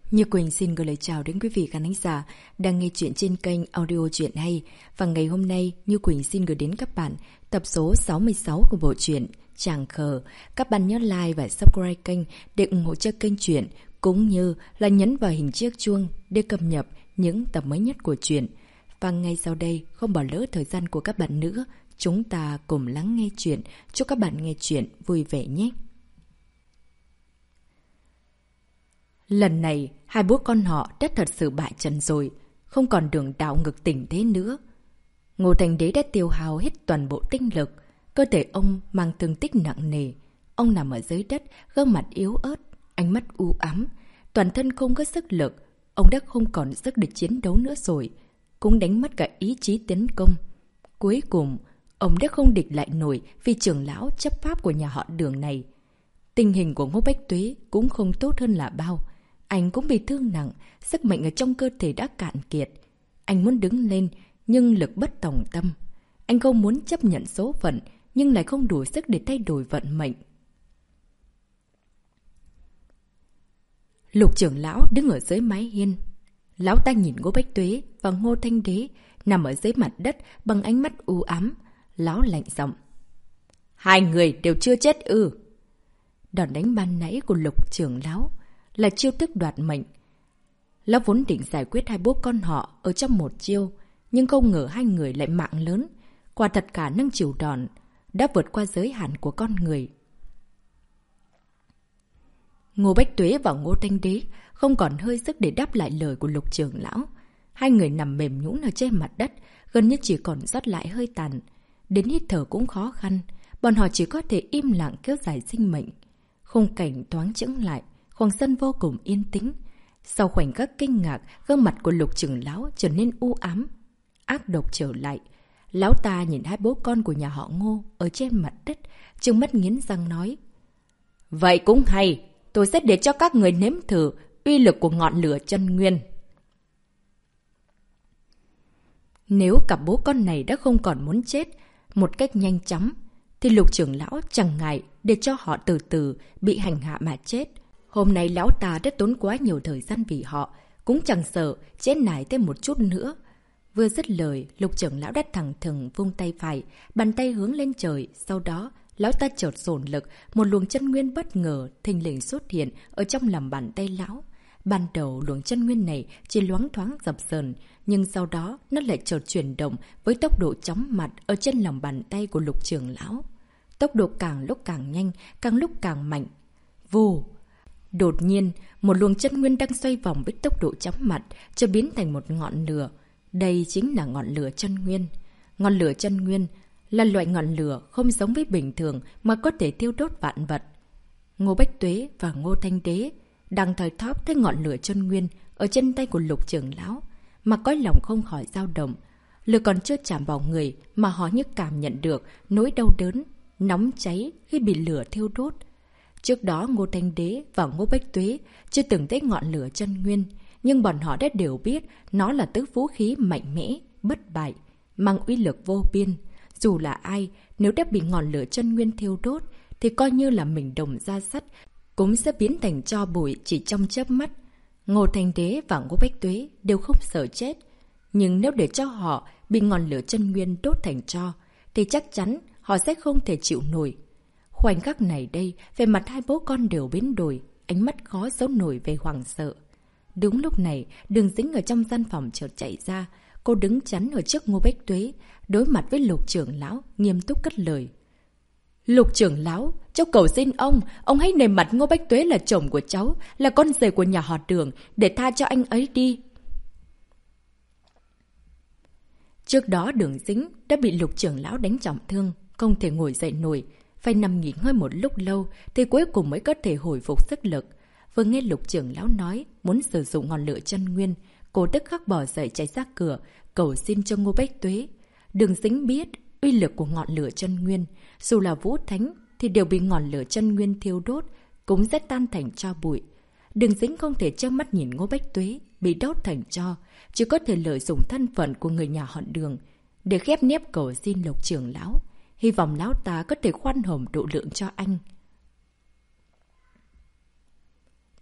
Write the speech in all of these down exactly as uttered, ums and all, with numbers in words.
Như Quỳnh xin gửi lời chào đến quý vị khán thính giả đang nghe chuyện trên kênh audio truyện hay. Và ngày hôm nay, Như Quỳnh xin gửi đến các bạn tập số sáu mươi sáu của bộ truyện Chàng Khờ. Các bạn nhớ like và subscribe kênh để ủng hộ cho kênh truyện, cũng như là nhấn vào hình chiếc chuông để cập nhật những tập mới nhất của truyện. Và ngay sau đây, không bỏ lỡ thời gian của các bạn nữa, chúng ta cùng lắng nghe truyện. Chúc các bạn nghe truyện vui vẻ nhé! Lần này, hai bố con họ đã thật sự bại trận rồi, không còn đường đảo ngược tình thế nữa. Ngô Thành Đế đã tiêu hao hết toàn bộ tinh lực, cơ thể ông mang thương tích nặng nề. Ông nằm ở dưới đất, gương mặt yếu ớt, ánh mắt u ám, toàn thân không có sức lực. Ông đã không còn sức để chiến đấu nữa rồi, cũng đánh mất cả ý chí tiến công. Cuối cùng, ông đã không địch lại nổi vì trưởng lão chấp pháp của nhà họ Đường này. Tình hình của Ngô Bách Tuế cũng không tốt hơn là bao. Anh cũng bị thương nặng, sức mạnh ở trong cơ thể đã cạn kiệt. Anh muốn đứng lên, nhưng lực bất tòng tâm. Anh không muốn chấp nhận số phận, nhưng lại không đủ sức để thay đổi vận mệnh. Lục trưởng lão đứng ở dưới mái hiên. Lão ta nhìn Ngô Bách Tuế và Ngô Thanh Đế nằm ở dưới mặt đất bằng ánh mắt u ám. Lão lạnh giọng: Hai người đều chưa chết ư? Đòn đánh ban nãy của Lục trưởng lão là chiêu thức đoạt mệnh. Lão vốn định giải quyết hai bố con họ ở trong một chiêu, nhưng không ngờ hai người lại mạng lớn. Quả thật khả năng chịu đòn đã vượt qua giới hạn của con người. Ngô Bách Tuế và Ngô Thanh Đế không còn hơi sức để đáp lại lời của Lục trưởng lão. Hai người nằm mềm nhũn ở trên mặt đất, gần như chỉ còn sót lại hơi tàn. Đến hít thở cũng khó khăn, bọn họ chỉ có thể im lặng kéo dài sinh mệnh. Khung cảnh thoáng chững lại, khoảng sân vô cùng yên tĩnh. Sau khoảnh khắc kinh ngạc, gương mặt của Lục trưởng lão trở nên u ám, ác độc trở lại. Lão ta nhìn hai bố con của nhà họ Ngô ở trên mặt đất, trừng mắt nghiến răng nói: Vậy cũng hay, tôi sẽ để cho các người nếm thử uy lực của ngọn lửa chân nguyên. Nếu cặp bố con này đã không còn muốn chết một cách nhanh chóng, thì Lục trưởng lão chẳng ngại để cho họ từ từ bị hành hạ mà chết. Hôm nay lão ta đã tốn quá nhiều thời gian vì họ, cũng chẳng sợ chết nải thêm một chút nữa. Vừa dứt lời, Lục trưởng lão đã thẳng thừng vung tay phải, bàn tay hướng lên trời. Sau đó, lão ta chợt dồn lực, một luồng chân nguyên bất ngờ thình lình xuất hiện ở trong lòng bàn tay lão. Ban đầu luồng chân nguyên này chỉ loáng thoáng dập dờn, nhưng sau đó nó lại chợt chuyển động với tốc độ chóng mặt ở trên lòng bàn tay của Lục trưởng lão. Tốc độ càng lúc càng nhanh, càng lúc càng mạnh. Vù! Đột nhiên, một luồng chân nguyên đang xoay vòng với tốc độ chóng mặt, cho biến thành một ngọn lửa. Đây chính là ngọn lửa chân nguyên. Ngọn lửa chân nguyên là loại ngọn lửa không giống với bình thường mà có thể thiêu đốt vạn vật. Ngô Bách Tuế và Ngô Thanh Đế đang thời thóp thấy ngọn lửa chân nguyên ở trên tay của Lục trưởng lão, mà cõi lòng không khỏi dao động. Lửa còn chưa chạm vào người mà họ như cảm nhận được nỗi đau đớn, nóng cháy khi bị lửa thiêu đốt. Trước đó Ngô Thanh Đế và Ngô Bách Tuế chưa từng thấy ngọn lửa chân nguyên, nhưng bọn họ đã đều biết nó là thứ vũ khí mạnh mẽ, bất bại, mang uy lực vô biên. Dù là ai, nếu đã bị ngọn lửa chân nguyên thiêu đốt, thì coi như là mình đồng da sắt, cũng sẽ biến thành tro bụi chỉ trong chớp mắt. Ngô Thanh Đế và Ngô Bách Tuế đều không sợ chết, nhưng nếu để cho họ bị ngọn lửa chân nguyên đốt thành tro, thì chắc chắn họ sẽ không thể chịu nổi. Khoảnh khắc này đây, về mặt hai bố con đều biến đổi, ánh mắt khó giấu nổi về hoảng sợ. Đúng lúc này, Đường Dĩnh ở trong gian phòng chợt chạy ra. Cô đứng chắn ở trước Ngô Bách Tuế, đối mặt với Lục trưởng lão, nghiêm túc cất lời: Lục trưởng lão, cháu cầu xin ông, ông hãy nề mặt Ngô Bách Tuế là chồng của cháu, là con rể của nhà họ Đường, để tha cho anh ấy đi. Trước đó Đường Dĩnh đã bị Lục trưởng lão đánh trọng thương, không thể ngồi dậy nổi, phải nằm nghỉ ngơi một lúc lâu thì cuối cùng mới có thể hồi phục sức lực. Vừa nghe Lục trưởng lão nói muốn sử dụng ngọn lửa chân nguyên, cô tức khắc bỏ dậy chạy ra cửa, cầu xin cho Ngô Bách Tuế. Đường Dĩnh biết uy lực của ngọn lửa chân nguyên, dù là vũ thánh thì đều bị ngọn lửa chân nguyên thiêu đốt, cũng sẽ tan thành tro bụi. Đường Dĩnh không thể trơ mắt nhìn Ngô Bách Tuế bị đốt thành tro, chỉ có thể lợi dụng thân phận của người nhà họ Đường để khép nép cầu xin Lục trưởng lão, hy vọng lão ta có thể khoan hồng độ lượng cho anh.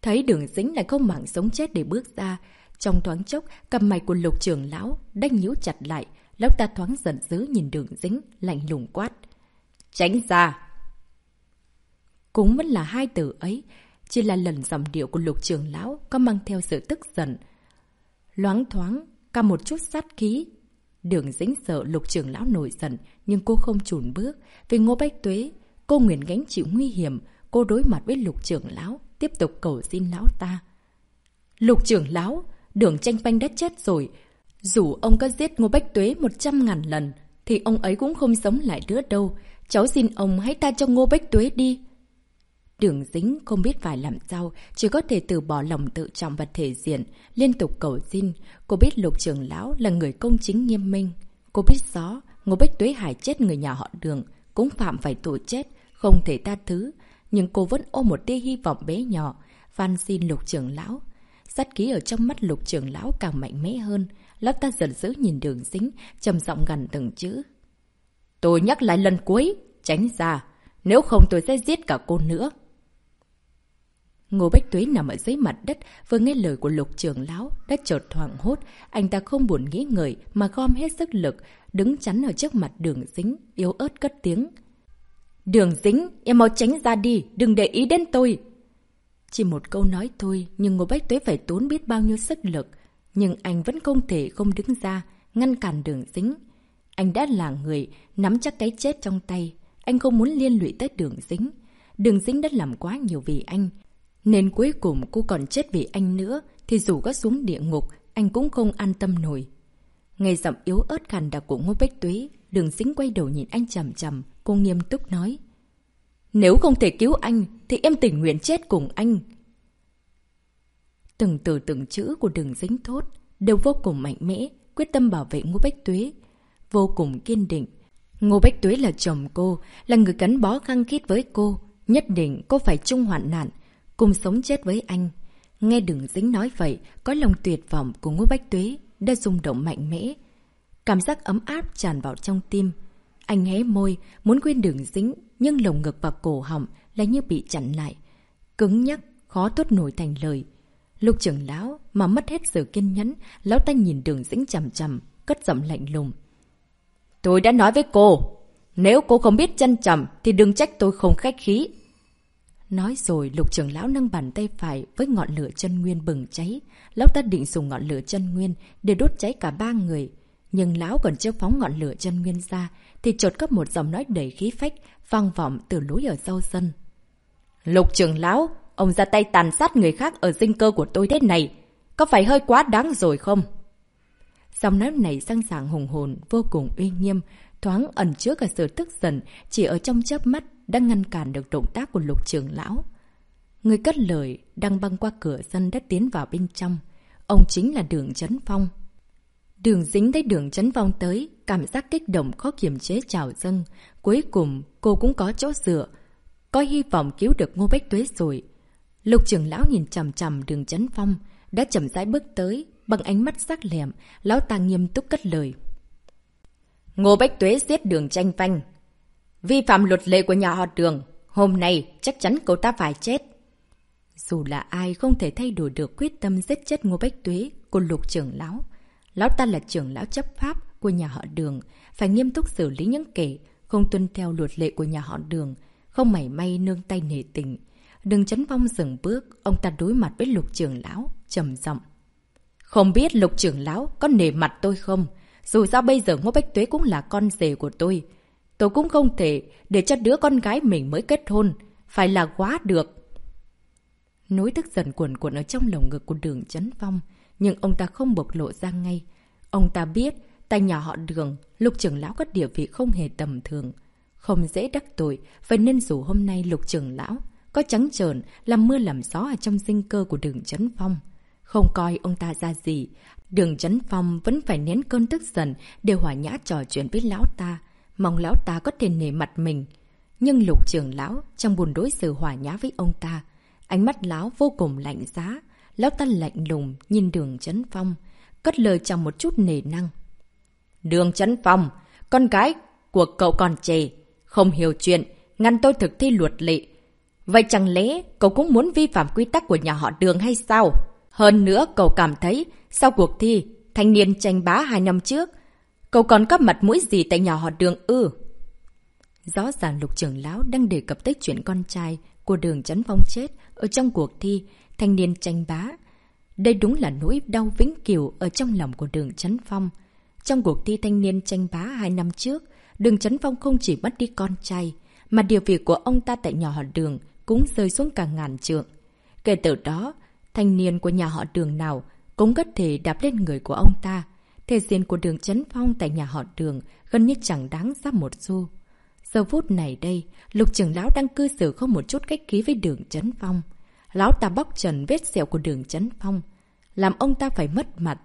Thấy Đường Dính lại không màng sống chết để bước ra. Trong thoáng chốc, cặp mày của Lục trưởng lão đã nhíu chặt lại. Lão ta thoáng giận dữ nhìn Đường Dính, lạnh lùng quát. Tránh ra! Cũng vẫn là hai từ ấy, chỉ là lần giọng điệu của Lục trưởng lão có mang theo sự tức giận. Loáng thoáng, cả một chút sát khí. Đường Dính sợ Lục trưởng lão nổi giận, nhưng cô không chùn bước. Vì Ngô Bách Tuế, cô nguyện gánh chịu nguy hiểm. Cô đối mặt với Lục trưởng lão, tiếp tục cầu xin lão ta. Lục trưởng lão, Đường Tranh Banh đã chết rồi. Dù ông có giết Ngô Bách Tuế một trăm ngàn lần, thì ông ấy cũng không sống lại nữa đâu. Cháu xin ông hãy tha cho Ngô Bách Tuế đi. Đường Dính không biết phải làm sao, chỉ có thể từ bỏ lòng tự trọng và thể diện, liên tục cầu xin. Cô biết Lục trưởng lão là người công chính nghiêm minh. Cô biết rõ, Ngô Bách Tuế hại chết người nhà họ Đường, cũng phạm phải tội chết, không thể tha thứ. Nhưng cô vẫn ôm một tia hy vọng bé nhỏ, van xin Lục trưởng lão. Sát khí ở trong mắt Lục trưởng lão càng mạnh mẽ hơn. Lão ta giận dữ nhìn Đường Dính, trầm giọng gằn từng chữ. Tôi nhắc lại lần cuối, tránh ra, nếu không tôi sẽ giết cả cô nữa. Ngô Bách Tuế nằm ở dưới mặt đất, vừa nghe lời của Lục trưởng lão, đã chợt hoảng hốt. Anh ta không buồn nghĩ ngợi mà gom hết sức lực, đứng chắn ở trước mặt Đường Dính, yếu ớt cất tiếng. Đường Dính, em mau tránh ra đi, đừng để ý đến tôi. Chỉ một câu nói thôi, nhưng Ngô Bách Tuế phải tốn biết bao nhiêu sức lực. Nhưng anh vẫn không thể không đứng ra, ngăn cản Đường Dính. Anh đã là người, nắm chắc cái chết trong tay. Anh không muốn liên lụy tới Đường Dính. Đường Dính đã làm quá nhiều vì anh. Nên cuối cùng cô còn chết vì anh nữa, thì dù có xuống địa ngục, anh cũng không an tâm nổi. Nghe giọng yếu ớt khàn đặc của Ngô Bách Tuế, Đường Dính quay đầu nhìn anh chằm chằm, cô nghiêm túc nói. Nếu không thể cứu anh, thì em tình nguyện chết cùng anh. Từng từ từng chữ của Đường Dính thốt, đều vô cùng mạnh mẽ, quyết tâm bảo vệ Ngô Bách Tuế. Vô cùng kiên định. Ngô Bách Tuế là chồng cô, là người gắn bó khăng khít với cô. Nhất định cô phải chung hoạn nạn, cùng sống chết với anh. Nghe Đường Dính nói vậy, có lòng tuyệt vọng của Ngô Bách Tuế đã rung động mạnh mẽ. Cảm giác ấm áp tràn vào trong tim. Anh hé môi, muốn quên Đường Dính, nhưng lồng ngực và cổ họng lại như bị chặn lại. Cứng nhắc, khó thốt nổi thành lời. Lục trưởng lão mà mất hết sự kiên nhẫn, lão ta nhìn Đường Dính chằm chằm, cất giọng lạnh lùng. Tôi đã nói với cô, nếu cô không biết trân trọng thì đừng trách tôi không khách khí. Nói rồi, Lục trưởng lão nâng bàn tay phải với ngọn lửa chân nguyên bừng cháy. Lão ta định dùng ngọn lửa chân nguyên để đốt cháy cả ba người. Nhưng lão còn chưa phóng ngọn lửa chân nguyên ra, thì chợt có một giọng nói đầy khí phách vang vọng từ lối ở sau sân. Lục trưởng lão, ông ra tay tàn sát người khác ở dinh cơ của tôi thế này, có phải hơi quá đáng rồi không? Giọng nói này sang sảng hùng hồn, vô cùng uy nghiêm, thoáng ẩn chứa cả sự tức giận, chỉ ở trong chớp mắt đã ngăn cản được động tác của Lục trưởng lão. Người cất lời đang băng qua cửa sân đã tiến vào bên trong. Ông chính là Đường Chấn Phong. Đường Dính thấy Đường Chấn Phong tới, cảm giác kích động khó kiềm chế trào dâng. Cuối cùng cô cũng có chỗ dựa, có hy vọng cứu được Ngô Bách Tuế rồi. Lục trưởng lão nhìn chằm chằm Đường Chấn Phong, đã chậm rãi bước tới, bằng ánh mắt sắc lẹm, lão ta nghiêm túc cất lời. Ngô Bách Tuế giết Đường Tranh Phanh, vi phạm luật lệ của nhà họ Đường, hôm nay chắc chắn cậu ta phải chết. Dù là ai không thể thay đổi được quyết tâm giết chết Ngô Bách Tuế của Lục trưởng lão. Lão ta là trưởng lão chấp pháp của nhà họ Đường, phải nghiêm túc xử lý những kẻ không tuân theo luật lệ của nhà họ Đường, không mảy may nương tay nể tình. Đường Chấn Phong dừng bước, ông ta đối mặt với Lục trưởng lão, trầm giọng. Không biết Lục trưởng lão có nể mặt tôi không? Dù sao bây giờ Ngô Bách Tuế cũng là con rể của tôi. Tôi cũng không thể để cho đứa con gái mình mới kết hôn, phải là quá được. Nỗi tức giận cuồn cuộn ở trong lồng ngực của Đường Chấn Phong, nhưng ông ta không bộc lộ ra ngay. Ông ta biết, tại nhà họ Đường, Lục trưởng lão có địa vị không hề tầm thường, không dễ đắc tội, vậy nên dù hôm nay Lục trưởng lão có trắng trợn làm mưa làm gió ở trong dinh cơ của Đường Chấn Phong, không coi ông ta ra gì, Đường Chấn Phong vẫn phải nén cơn tức giận để hòa nhã trò chuyện với lão ta, mong lão ta có thể nể mặt mình. Nhưng Lục trưởng lão trong buồn đối xử hòa nhã với ông ta, ánh mắt lão vô cùng lạnh giá. Lão ta lạnh lùng nhìn Đường Chấn Phong, cất lời trong một chút nể năng. Đường Chấn Phong, con gái của cậu còn trẻ, không hiểu chuyện, ngăn tôi thực thi luật lệ. Vậy chẳng lẽ cậu cũng muốn vi phạm quy tắc của nhà họ Đường hay sao? Hơn nữa cậu cảm thấy sau cuộc thi thanh niên tranh bá hai năm trước, cậu còn có mặt mũi gì tại nhà họ Đường ư? Rõ ràng Lục trưởng lão đang đề cập tới chuyện con trai của Đường Chấn Phong chết ở trong cuộc thi thanh niên tranh bá. Đây đúng là nỗi đau vĩnh cửu ở trong lòng của Đường Chấn Phong. Trong cuộc thi thanh niên tranh bá hai năm trước, Đường Chấn Phong không chỉ mất đi con trai, mà địa vị của ông ta tại nhà họ Đường cũng rơi xuống cả ngàn trượng. Kể từ đó, thanh niên của nhà họ Đường nào cũng có thể đạp lên người của ông ta. Thể diện của Đường Chấn Phong tại nhà họ Đường gần như chẳng đáng giá một xu. Giờ phút này đây, Lục trưởng lão đang cư xử không một chút khách khí với Đường Chấn Phong. Lão ta bóc trần vết sẹo của Đường Chấn Phong, làm ông ta phải mất mặt.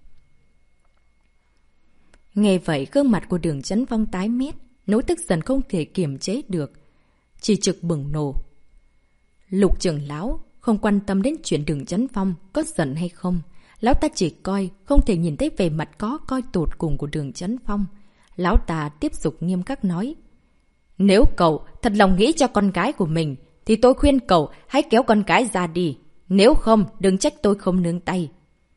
Nghe vậy, gương mặt của Đường Chấn Phong tái mét, nỗi tức giận không thể kiềm chế được, chỉ trực bừng nổ. Lục trưởng lão không quan tâm đến chuyện Đường Chấn Phong có giận hay không. Lão ta chỉ coi, không thể nhìn thấy về mặt có coi tột cùng của Đường Chấn Phong. Lão ta tiếp tục nghiêm khắc nói. Nếu cậu thật lòng nghĩ cho con gái của mình, thì tôi khuyên cậu hãy kéo con gái ra đi. Nếu không, đừng trách tôi không nương tay.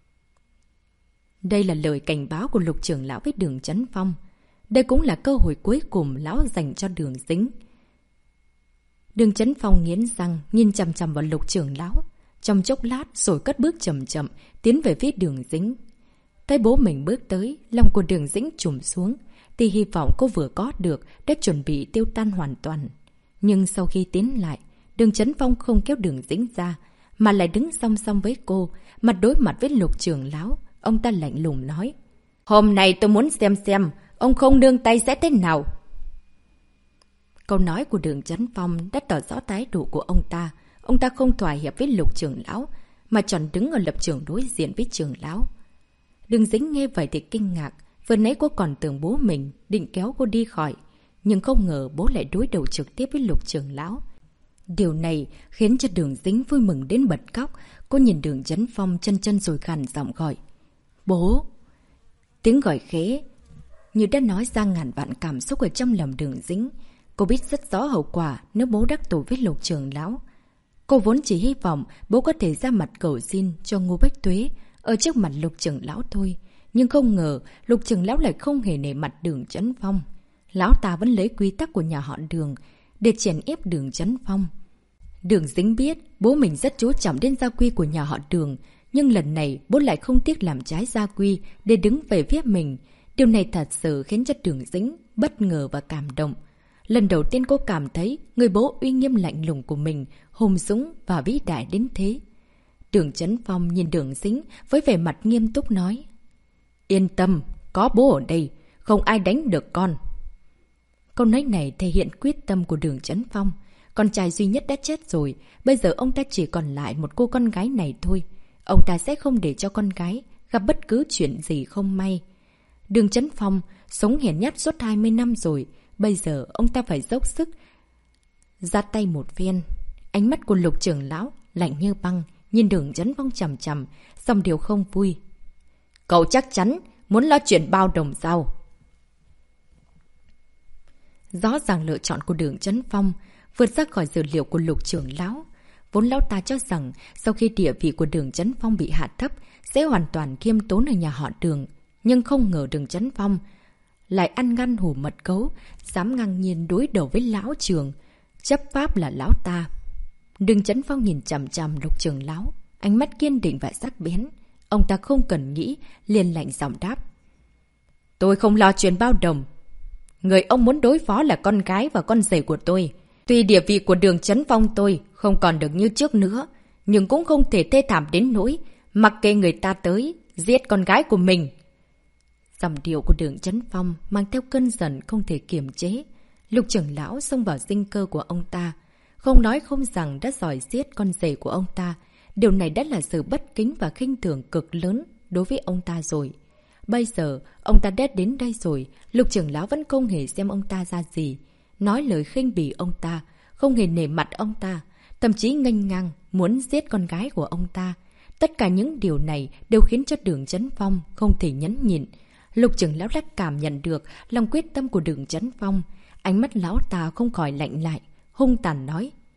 Đây là lời cảnh báo của Lục trưởng lão với Đường Chấn Phong. Đây cũng là cơ hội cuối cùng lão dành cho Đường Dính. Đường Chấn Phong nghiến răng, nhìn chằm chằm vào Lục trưởng lão. Trong chốc lát rồi cất bước chậm chậm, tiến về phía Đường Dính. Thấy bố mình bước tới, lòng của Đường Dính trùm xuống. Thì hy vọng cô vừa có được đã chuẩn bị tiêu tan hoàn toàn. Nhưng sau khi tiến lại, Đường Chấn Phong không kéo Đường Dính ra, mà lại đứng song song với cô, mặt đối mặt với Lục trưởng lão. Ông ta lạnh lùng nói. Hôm nay tôi muốn xem xem, ông không nương tay sẽ thế nào. Câu nói của Đường Chấn Phong đã tỏ rõ thái độ của ông ta. Ông ta không thỏa hiệp với Lục trưởng lão, mà chọn đứng ở lập trường đối diện với trưởng lão. Đường Dính nghe vậy thì kinh ngạc. Vừa nãy cô còn tưởng bố mình định kéo cô đi khỏi, nhưng không ngờ bố lại đối đầu trực tiếp với Lục trưởng lão. Điều này khiến cho Đường Dính vui mừng đến bật khóc. Cô nhìn Đường Chấn Phong chân chân rồi khàn giọng gọi. Bố! Tiếng gọi khẽ, như đã nói ra ngàn vạn cảm xúc ở trong lòng Đường Dính. Cô biết rất rõ hậu quả nếu bố đắc tội với Lục trưởng lão. Cô vốn chỉ hy vọng bố có thể ra mặt cầu xin cho Ngô Bách Tuế ở trước mặt Lục trưởng lão thôi. Nhưng không ngờ Lục trưởng lão lại không hề nể mặt Đường Chấn Phong. Lão ta vẫn lấy quy tắc của nhà họ Đường để chèn ép Đường Chấn Phong. Đường Dính biết bố mình rất chú trọng đến gia quy của nhà họ Đường, nhưng lần này bố lại không tiếc làm trái gia quy để đứng về phía mình. Điều này thật sự khiến cho Đường Dính bất ngờ và cảm động. Lần đầu tiên cô cảm thấy người bố uy nghiêm lạnh lùng của mình hùng dũng và vĩ đại đến thế. Đường Chấn Phong nhìn Đường Dính với vẻ mặt nghiêm túc nói. Yên tâm, có bố ở đây, không ai đánh được con. Câu nói này thể hiện quyết tâm của Đường Chấn Phong. Con trai duy nhất đã chết rồi, bây giờ ông ta chỉ còn lại một cô con gái này thôi. Ông ta sẽ không để cho con gái gặp bất cứ chuyện gì không may. Đường Chấn Phong sống hiển nhát suốt hai mươi năm rồi, bây giờ ông ta phải dốc sức ra tay một phen. Ánh mắt của Lục trưởng lão lạnh như băng, nhìn Đường Chấn Phong chằm chằm, dòng điều không vui. Cậu chắc chắn muốn lo chuyện bao đồng sao? Rõ ràng lựa chọn của Đường Chấn Phong vượt ra khỏi dự liệu của Lục trưởng lão. Vốn lão ta cho rằng sau khi địa vị của Đường Chấn Phong bị hạ thấp sẽ hoàn toàn khiêm tốn ở nhà họ Đường. Nhưng không ngờ Đường Chấn Phong lại ăn ngăn hủ mật gấu, dám ngang nhiên đối đầu với lão trường, chấp pháp là lão ta. Đường Chấn Phong nhìn chằm chằm Lục trưởng lão, ánh mắt kiên định và sắc bén. Ông ta không cần nghĩ, liền lạnh giọng đáp. Tôi không lo chuyện bao đồng. Người ông muốn đối phó là con gái và con rể của tôi. Tuy địa vị của Đường Chấn Phong tôi không còn được như trước nữa, nhưng cũng không thể thê thảm đến nỗi mặc kệ người ta tới giết con gái của mình. Dòng điệu của Đường Chấn Phong mang theo cơn giận không thể kiềm chế. Lục trưởng lão xông vào sinh cơ của ông ta, không nói không rằng đã giỏi giết con rể của ông ta. Điều này đã là sự bất kính và khinh thường cực lớn đối với ông ta rồi. Bây giờ, ông ta đã đến đây rồi, Lục trưởng lão vẫn không hề xem ông ta ra gì. Nói lời khinh bỉ ông ta, không hề nể mặt ông ta, thậm chí nghênh ngang muốn giết con gái của ông ta. Tất cả những điều này đều khiến cho Đường Chấn Phong không thể nhẫn nhịn. Lục trưởng lão đã cảm nhận được lòng quyết tâm của Đường Chấn Phong. Ánh mắt lão ta không khỏi lạnh lại, hung tàn nói.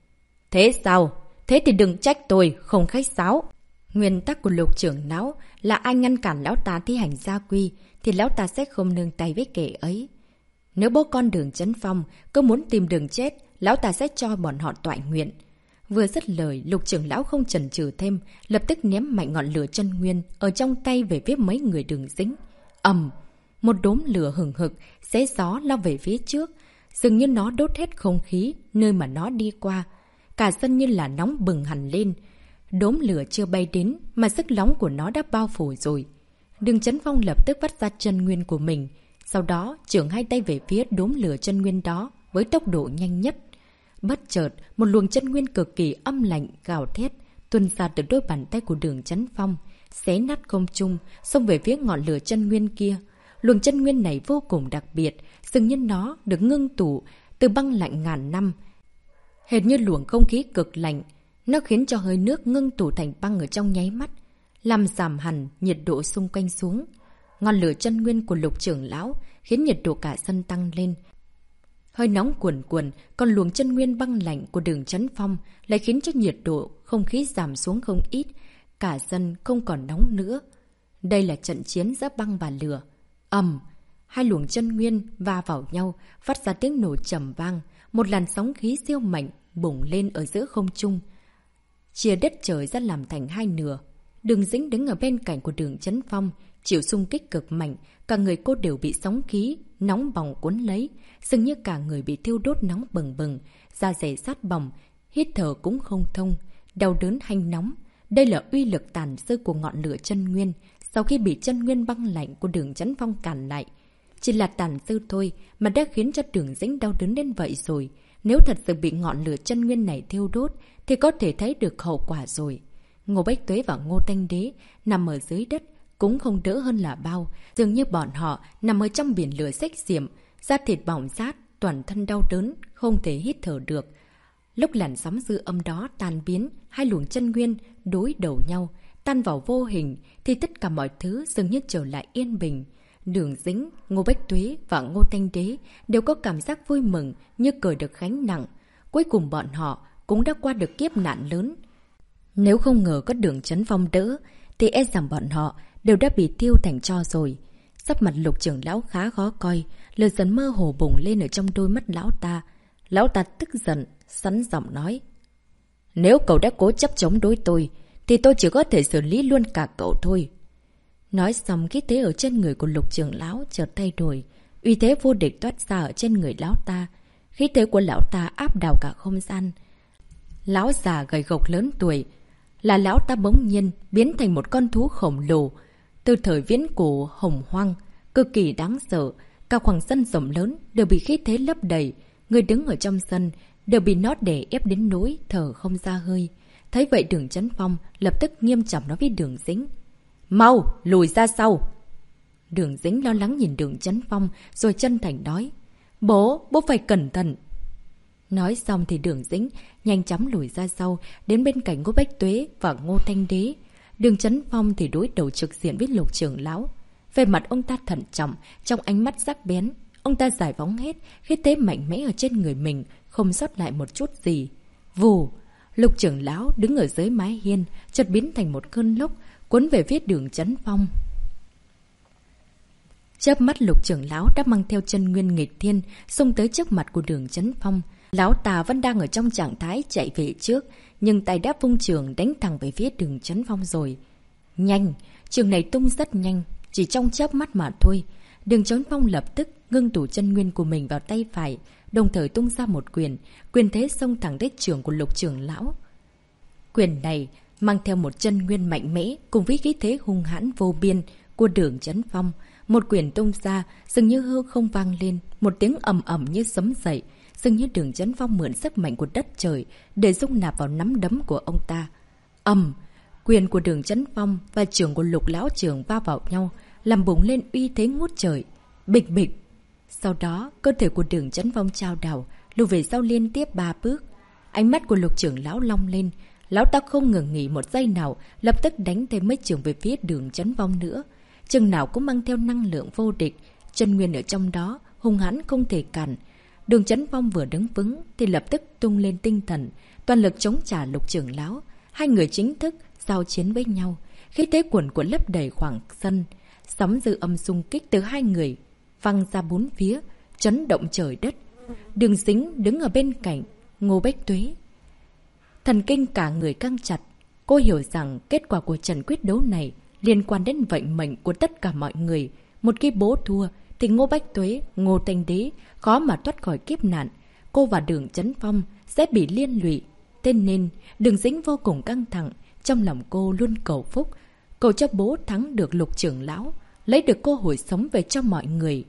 Thế sao? Thế thì đừng trách tôi, không khách sáo. Nguyên tắc của Lục trưởng lão là ai ngăn cản lão ta thi hành gia quy, thì lão ta sẽ không nương tay với kẻ ấy. Nếu bố con Đường Chấn Phong cứ muốn tìm đường chết, lão ta sẽ cho bọn họ toại nguyện. Vừa dứt lời, Lục trưởng lão không chần chừ thêm, lập tức ném mạnh ngọn lửa chân nguyên ở trong tay về phía mấy người Đường Dĩnh. Ầm, một đốm lửa hừng hực xé gió lao về phía trước, dường như nó đốt hết không khí nơi mà nó đi qua. Cả sân như là nóng bừng hẳn lên. Đốm lửa chưa bay đến mà sức nóng của nó đã bao phủ rồi. Đường Chấn Phong lập tức vắt ra chân nguyên của mình, sau đó chưởng hai tay về phía đốm lửa chân nguyên đó với tốc độ nhanh nhất. Bất chợt, một luồng chân nguyên cực kỳ âm lạnh gào thét tuôn ra từ đôi bàn tay của Đường Chấn Phong, xé nát không trung, xông về phía ngọn lửa chân nguyên kia. Luồng chân nguyên này vô cùng đặc biệt, dường như nó được ngưng tụ từ băng lạnh ngàn năm. Hệt như luồng không khí cực lạnh, nó khiến cho hơi nước ngưng tụ thành băng ở trong nháy mắt, làm giảm hẳn nhiệt độ xung quanh xuống. Ngọn lửa chân nguyên của Lục trưởng lão khiến nhiệt độ cả sân tăng lên. Hơi nóng cuồn cuộn, còn luồng chân nguyên băng lạnh của Đường Chấn Phong lại khiến cho nhiệt độ không khí giảm xuống không ít, cả sân không còn nóng nữa. Đây là trận chiến giữa băng và lửa. Ầm, hai luồng chân nguyên va vào nhau, phát ra tiếng nổ trầm vang, một làn sóng khí siêu mạnh bùng lên ở giữa không trung, chia đất trời ra làm thành hai nửa. Đường Dĩnh đứng ở bên cạnh của Đường Chấn Phong, chịu xung kích cực mạnh, cả người cô đều bị sóng khí nóng bỏng cuốn lấy, dường như cả người bị thiêu đốt nóng bừng bừng, da dày sát bỏng, hít thở cũng không thông, đau đớn hanh nóng. Đây là uy lực tàn dư của ngọn lửa chân nguyên sau khi bị chân nguyên băng lạnh của Đường Chấn Phong cản lại. Chỉ là tàn dư thôi mà đã khiến cho Đường Dĩnh đau đớn đến vậy rồi. Nếu thật sự bị ngọn lửa chân nguyên này thiêu đốt thì có thể thấy được hậu quả rồi. Ngô Bách Tuế và Ngô Thanh Đế nằm ở dưới đất cũng không đỡ hơn là bao, dường như bọn họ nằm ở trong biển lửa xếch xiểm, da thịt bỏng rát, toàn thân đau đớn, không thể hít thở được. Lúc làn sóng dư âm đó tan biến, hai luồng chân nguyên đối đầu nhau, tan vào vô hình, thì tất cả mọi thứ dường như trở lại yên bình. Đường Dĩnh, Ngô Bách Tuế và Ngô Thanh Đế đều có cảm giác vui mừng như cởi được gánh nặng. Cuối cùng bọn họ cũng đã qua được kiếp nạn lớn. Nếu không ngờ có Đường Chấn Phong đỡ, thì e rằng bọn họ đều đã bị tiêu thành tro rồi. Sắc mặt Lục trưởng lão khá khó coi, lửa giận mơ hồ bùng lên ở trong đôi mắt lão ta. Lão ta tức giận, sắn giọng nói: Nếu cậu đã cố chấp chống đối tôi, thì tôi chỉ có thể xử lý luôn cả cậu thôi. Nói xong, khí thế ở trên người của Lục trưởng lão chợt thay đổi, uy thế vô địch toát ra ở trên người lão ta. Khí thế của lão ta áp đảo cả không gian. Lão già gầy gộc lớn tuổi, là lão ta bỗng nhiên biến thành một con thú khổng lồ từ thời viễn cổ hồng hoang, cực kỳ đáng sợ. Cả khoảng sân rộng lớn đều bị khí thế lấp đầy, người đứng ở trong sân đều bị nó đè ép đến nỗi thở không ra hơi. Thấy vậy, Đường Chấn Phong lập tức nghiêm trọng nói với Đường Dĩnh: Mau lùi ra sau. Đường Dĩnh lo lắng nhìn Đường Chấn Phong rồi chân thành nói: Bố, bố phải cẩn thận. Nói xong thì Đường Dĩnh nhanh chóng lùi ra sau, đến bên cạnh Ngô Bách Tuế và Ngô Thanh Đế. Đường Chấn Phong thì đối đầu trực diện với Lục trưởng lão. Về mặt ông ta thận trọng, trong ánh mắt sắc bén, ông ta giải phóng hết khí thế mạnh mẽ ở trên người mình, không sót lại một chút gì. Vù, Lục trưởng lão đứng ở dưới mái hiên, chợt biến thành một cơn lốc cuốn về phía Đường Chấn Phong. Chớp mắt, Lục trưởng lão đã mang theo chân nguyên nghịch thiên xông tới trước mặt của Đường Chấn Phong. Lão ta vẫn đang ở trong trạng thái chạy về trước, nhưng tay đã vung trường đánh thẳng về phía Đường Chấn Phong rồi. Nhanh, trường này tung rất nhanh, chỉ trong chớp mắt mà thôi. Đường Chấn Phong lập tức ngưng tụ chân nguyên của mình vào tay phải, đồng thời tung ra một quyền, quyền thế xông thẳng đến trường của Lục trưởng lão. Quyền này mang theo một chân nguyên mạnh mẽ cùng với khí thế hung hãn vô biên của Đường Chấn Phong. Một quyền tung ra, dường như hư không vang lên, một tiếng ầm ầm như sấm dậy. Dường như Đường Chấn Phong mượn sức mạnh của đất trời để dung nạp vào nắm đấm của ông ta. Ầm, quyền của Đường Chấn Phong và trường của Lục lão trưởng va vào nhau, làm bùng lên uy thế ngút trời. Bịch bịch. Sau đó, cơ thể của Đường Chấn Phong trao đảo, lùi về sau liên tiếp ba bước. Ánh mắt của Lục trưởng lão long lên, lão ta không ngừng nghỉ một giây nào, lập tức đánh thêm mấy trường về phía Đường Chấn Phong nữa. Chừng nào cũng mang theo năng lượng vô địch, chân nguyên ở trong đó hung hãn không thể cản. Đường Chấn Phong vừa đứng vững thì lập tức tung lên tinh thần, toàn lực chống trả Lục trưởng lão. Hai người chính thức giao chiến với nhau. Khí thế cuồn cuộn lấp đầy khoảng sân. Sóng dư âm xung kích từ hai người văng ra bốn phía, chấn động trời đất. Đường Dính đứng ở bên cạnh Ngô Bách Tuế. Thần kinh cả người căng chặt. Cô hiểu rằng kết quả của trận quyết đấu này liên quan đến vận mệnh của tất cả mọi người. Một khi bố thua thì Ngô Bách Tuế, Ngô Thanh Đế khó mà thoát khỏi kiếp nạn. Cô và Đường Chấn Phong sẽ bị liên lụy. Thế nên Đường Dính vô cùng căng thẳng. Trong lòng cô luôn cầu phúc, cầu cho bố thắng được Lục trưởng lão, lấy được cơ hội sống về cho mọi người.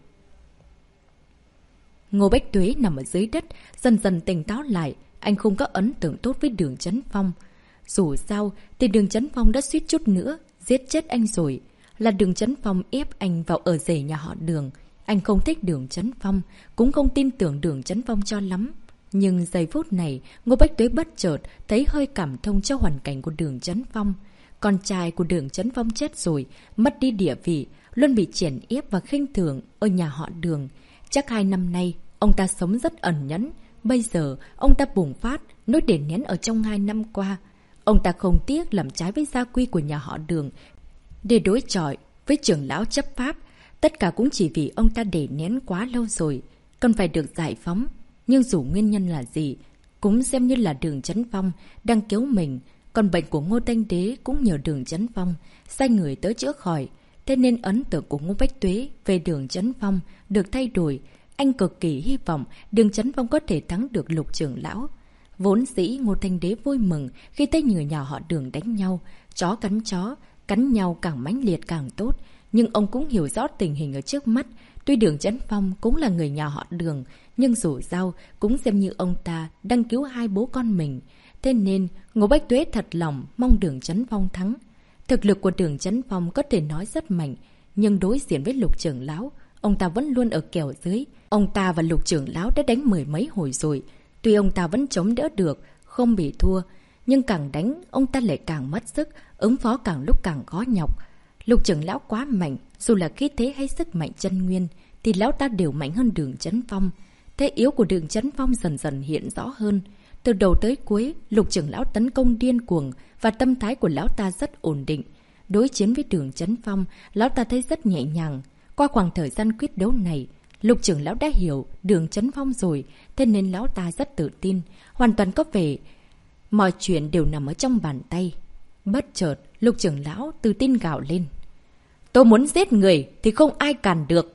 Ngô Bách Tuế nằm ở dưới đất, dần dần tỉnh táo lại. Anh không có ấn tượng tốt với Đường Chấn Phong. Dù sao thì Đường Chấn Phong đã suýt chút nữa giết chết anh rồi. Là Đường Chấn Phong ép anh vào ở rể nhà họ Đường. Anh không thích Đường Chấn Phong, cũng không tin tưởng Đường Chấn Phong cho lắm. Nhưng giây phút này, Ngô Bách Tuế bất chợt thấy hơi cảm thông cho hoàn cảnh của Đường Chấn Phong. Con trai của Đường Chấn Phong chết rồi, mất đi địa vị, luôn bị chèn ép và khinh thường ở nhà họ Đường. Chắc hai năm nay, ông ta sống rất ẩn nhẫn. Bây giờ, ông ta bùng phát, nỗi đè nén ở trong hai năm qua. Ông ta không tiếc làm trái với gia quy của nhà họ Đường để đối chọi với trưởng lão chấp pháp. Tất cả cũng chỉ vì ông ta đè nén quá lâu rồi, cần phải được giải phóng. Nhưng dù nguyên nhân là gì, cũng xem như là Đường Chấn Phong đang cứu mình. Còn bệnh của Ngô Thanh Đế cũng nhờ Đường Chấn Phong sai người tới chữa khỏi. Thế nên ấn tượng của Ngô Bách Tuế về Đường Chấn Phong được thay đổi. Anh cực kỳ hy vọng Đường Chấn Phong có thể thắng được Lục trưởng lão. Vốn dĩ Ngô Thanh Đế vui mừng khi thấy người nhà họ Đường đánh nhau. Chó cắn chó, cắn nhau càng mãnh liệt càng tốt. Nhưng ông cũng hiểu rõ tình hình ở trước mắt. Tuy Đường Chấn Phong cũng là người nhà họ Đường, nhưng dù sao cũng xem như ông ta đang cứu hai bố con mình. Thế nên Ngô Bách Tuế thật lòng mong Đường Chấn Phong thắng. Thực lực của Đường Chấn Phong có thể nói rất mạnh, nhưng đối diện với Lục trưởng lão, ông ta vẫn luôn ở kèo dưới. Ông ta và Lục trưởng lão đã đánh mười mấy hồi rồi. Tuy ông ta vẫn chống đỡ được, không bị thua, nhưng càng đánh, ông ta lại càng mất sức, ứng phó càng lúc càng khó nhọc. Lục trưởng lão quá mạnh, dù là khí thế hay sức mạnh chân nguyên, thì lão ta đều mạnh hơn Đường Chấn Phong. Thế yếu của Đường Chấn Phong dần dần hiện rõ hơn. Từ đầu tới cuối, Lục trưởng lão tấn công điên cuồng và tâm thái của lão ta rất ổn định. Đối chiến với Đường Chấn Phong, lão ta thấy rất nhẹ nhàng. Qua khoảng thời gian quyết đấu này, Lục trưởng lão đã hiểu Đường Chấn Phong rồi, thế nên lão ta rất tự tin, hoàn toàn có vẻ mọi chuyện đều nằm ở trong bàn tay. Bất chợt, Lục trưởng lão tự tin gào lên: "Tôi muốn giết người thì không ai cản được."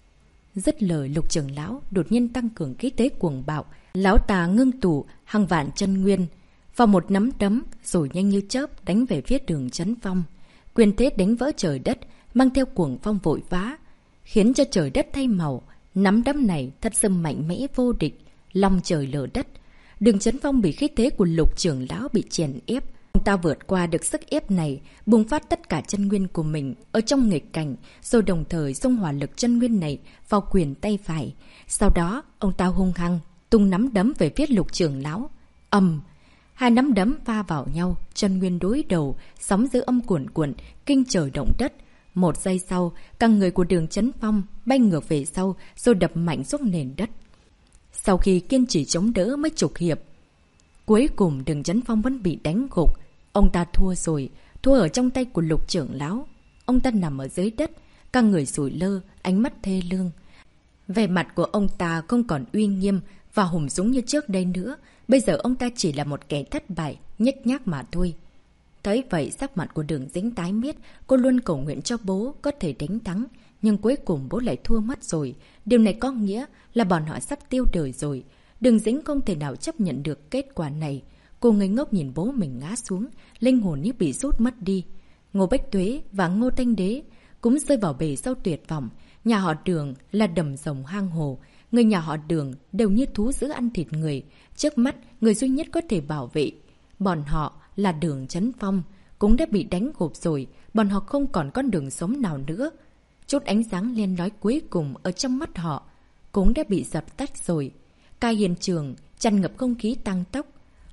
Dứt lời, Lục trưởng lão đột nhiên tăng cường khí thế cuồng bạo. Lão ta ngưng tụ hàng vạn chân nguyên vào một nắm đấm, rồi nhanh như chớp đánh về phía Đường Chấn Phong. Quyền thế đánh vỡ trời đất, mang theo cuồng phong vội vã, khiến cho trời đất thay màu. Nắm đấm này thật sự mạnh mẽ vô địch, long trời lở đất. Đường Chấn Phong bị khí thế của Lục trưởng lão bị chèn ép. Ông ta vượt qua được sức ép này, bùng phát tất cả chân nguyên của mình ở trong nghịch cảnh, rồi đồng thời xung hỏa lực chân nguyên này vào quyền tay phải. Sau đó, ông ta hung hăng tung nắm đấm về phía Lục trưởng lão. Ầm! Hai nắm đấm va vào nhau, chân nguyên đối đầu, sóng dư âm cuồn cuộn, kinh trời động đất. Một giây sau, cả người của Đường Chấn Phong bay ngược về sau, rồi đập mạnh xuống nền đất. Sau khi kiên trì chống đỡ mấy chục hiệp, cuối cùng Đường Chấn Phong vẫn bị đánh gục. Ông ta thua rồi, thua ở trong tay của Lục trưởng lão. Ông ta nằm ở dưới đất, cả người sủi lơ, ánh mắt thê lương. Vẻ mặt của ông ta không còn uy nghiêm và hùng dũng như trước đây nữa. Bây giờ ông ta chỉ là một kẻ thất bại, nhếch nhác mà thôi. Thấy vậy, sắc mặt của Đường Dính tái mét. Cô luôn cầu nguyện cho bố có thể đánh thắng, nhưng cuối cùng bố lại thua mất rồi. Điều này có nghĩa là bọn họ sắp tiêu đời rồi. Đường Dính không thể nào chấp nhận được kết quả này. Cô ngây ngốc nhìn bố mình ngã xuống, linh hồn như bị rút mất đi. Ngô Bách Tuế và Ngô Thanh Đế cũng rơi vào bể sâu tuyệt vọng. Nhà họ Đường là đầm rồng hang hồ. Người nhà họ Đường đều như thú dữ ăn thịt người. Trước mắt, người duy nhất có thể bảo vệ bọn họ là Đường Chấn Phong, cũng đã bị đánh gục rồi. Bọn họ không còn con đường sống nào nữa. Chút ánh sáng len lói cuối cùng ở trong mắt họ cũng đã bị dập tắt rồi. Cả hiện trường tràn ngập không khí tăng tốc.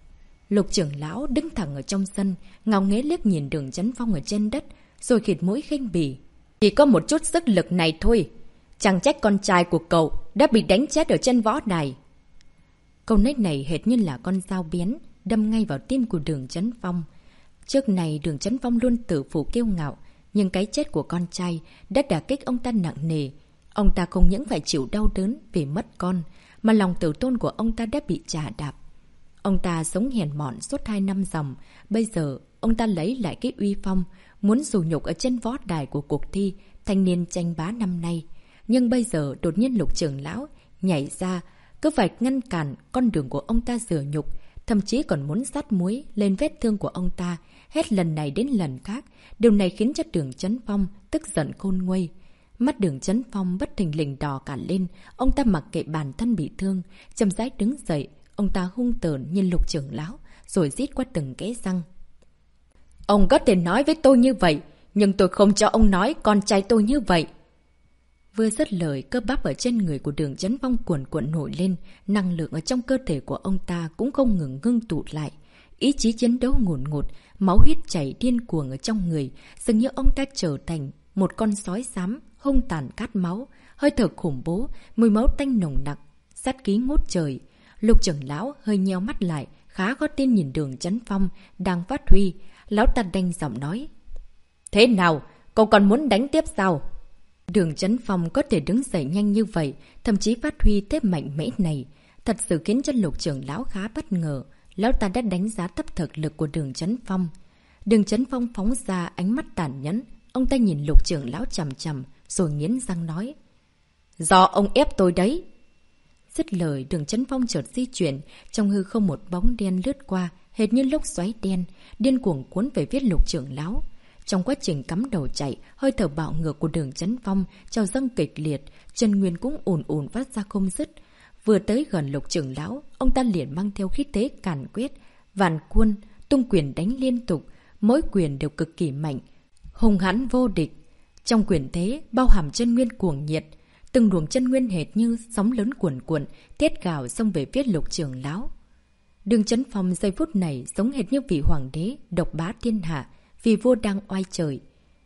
Lục trưởng lão đứng thẳng ở trong sân, ngao nghễ liếc nhìn Đường Chấn Phong ở trên đất, rồi khịt mũi khinh bỉ. Chỉ có một chút sức lực này thôi, chẳng trách con trai của cậu đã bị đánh chết ở trên võ đài. Câu nói này hệt như là con dao bén đâm ngay vào tim của Đường Chấn Phong. Trước này Đường Chấn Phong luôn tự phụ kiêu ngạo, nhưng cái chết của con trai đã đả kích ông ta nặng nề. Ông ta không những phải chịu đau đớn vì mất con, mà lòng tự tôn của ông ta đã bị chà đạp. Ông ta sống hèn mọn suốt hai năm dòng, bây giờ ông ta lấy lại cái uy phong, muốn dù nhục ở trên võ đài của cuộc thi thanh niên tranh bá năm nay. Nhưng bây giờ đột nhiên Lục trưởng lão nhảy ra, cứ phải ngăn cản con đường của ông ta rửa nhục, thậm chí còn muốn dắt muối lên vết thương của ông ta, hết lần này đến lần khác. Điều này khiến cho Đường Chấn Phong tức giận khôn nguôi. Mắt Đường Chấn Phong bất thình lình đỏ cả lên, ông ta mặc kệ bản thân bị thương, chậm rãi đứng dậy, ông ta hung tợn nhìn Lục trưởng lão, rồi rít qua từng kẽ răng. Ông có thể nói với tôi như vậy, nhưng tôi không cho ông nói con trai tôi như vậy. Vừa dứt lời, cơ bắp ở trên người của Đường Chấn Phong cuồn cuộn nổi lên, năng lượng ở trong cơ thể của ông ta cũng không ngừng ngưng tụ lại. Ý chí chiến đấu ngùn ngụt, máu huyết chảy điên cuồng ở trong người, dường như ông ta trở thành một con sói xám, hung tàn cát máu, hơi thở khủng bố, mùi máu tanh nồng nặc, sát khí ngút trời. Lục trưởng lão hơi nheo mắt lại, khá có tin nhìn Đường Chấn Phong đang phát huy. Lão ta đanh giọng nói: Thế nào, cậu còn muốn đánh tiếp sao? Đường Chấn Phong có thể đứng dậy nhanh như vậy, thậm chí phát huy thế mạnh mẽ này, thật sự khiến cho Lục trưởng lão khá bất ngờ. Lão ta đã đánh giá thấp thực lực của Đường Chấn Phong. Đường Chấn Phong phóng ra ánh mắt tàn nhẫn, ông ta nhìn Lục trưởng lão chằm chằm, rồi nghiến răng nói: Do ông ép tôi đấy. Dứt lời, Đường Chấn Phong chợt di chuyển, trong hư không một bóng đen lướt qua, hệt như lốc xoáy đen, điên cuồng cuốn về phía Lục trưởng lão. Trong quá trình cắm đầu chạy, hơi thở bạo ngược của Đường Chấn Phong trào dâng kịch liệt, chân nguyên cũng ùn ùn phát ra không dứt. Vừa tới gần Lục trưởng lão, ông ta liền mang theo khí thế càn quét, vạn quân tung quyền đánh liên tục, mỗi quyền đều cực kỳ mạnh, hùng hãn vô địch. Trong quyền thế bao hàm chân nguyên cuồng nhiệt, từng luồng chân nguyên hệt như sóng lớn cuồn cuộn, tiết gào xông về phía Lục trưởng lão. Đường Chấn Phong giây phút này giống hệt như vị hoàng đế độc bá thiên hạ, vì vua đang oai trời.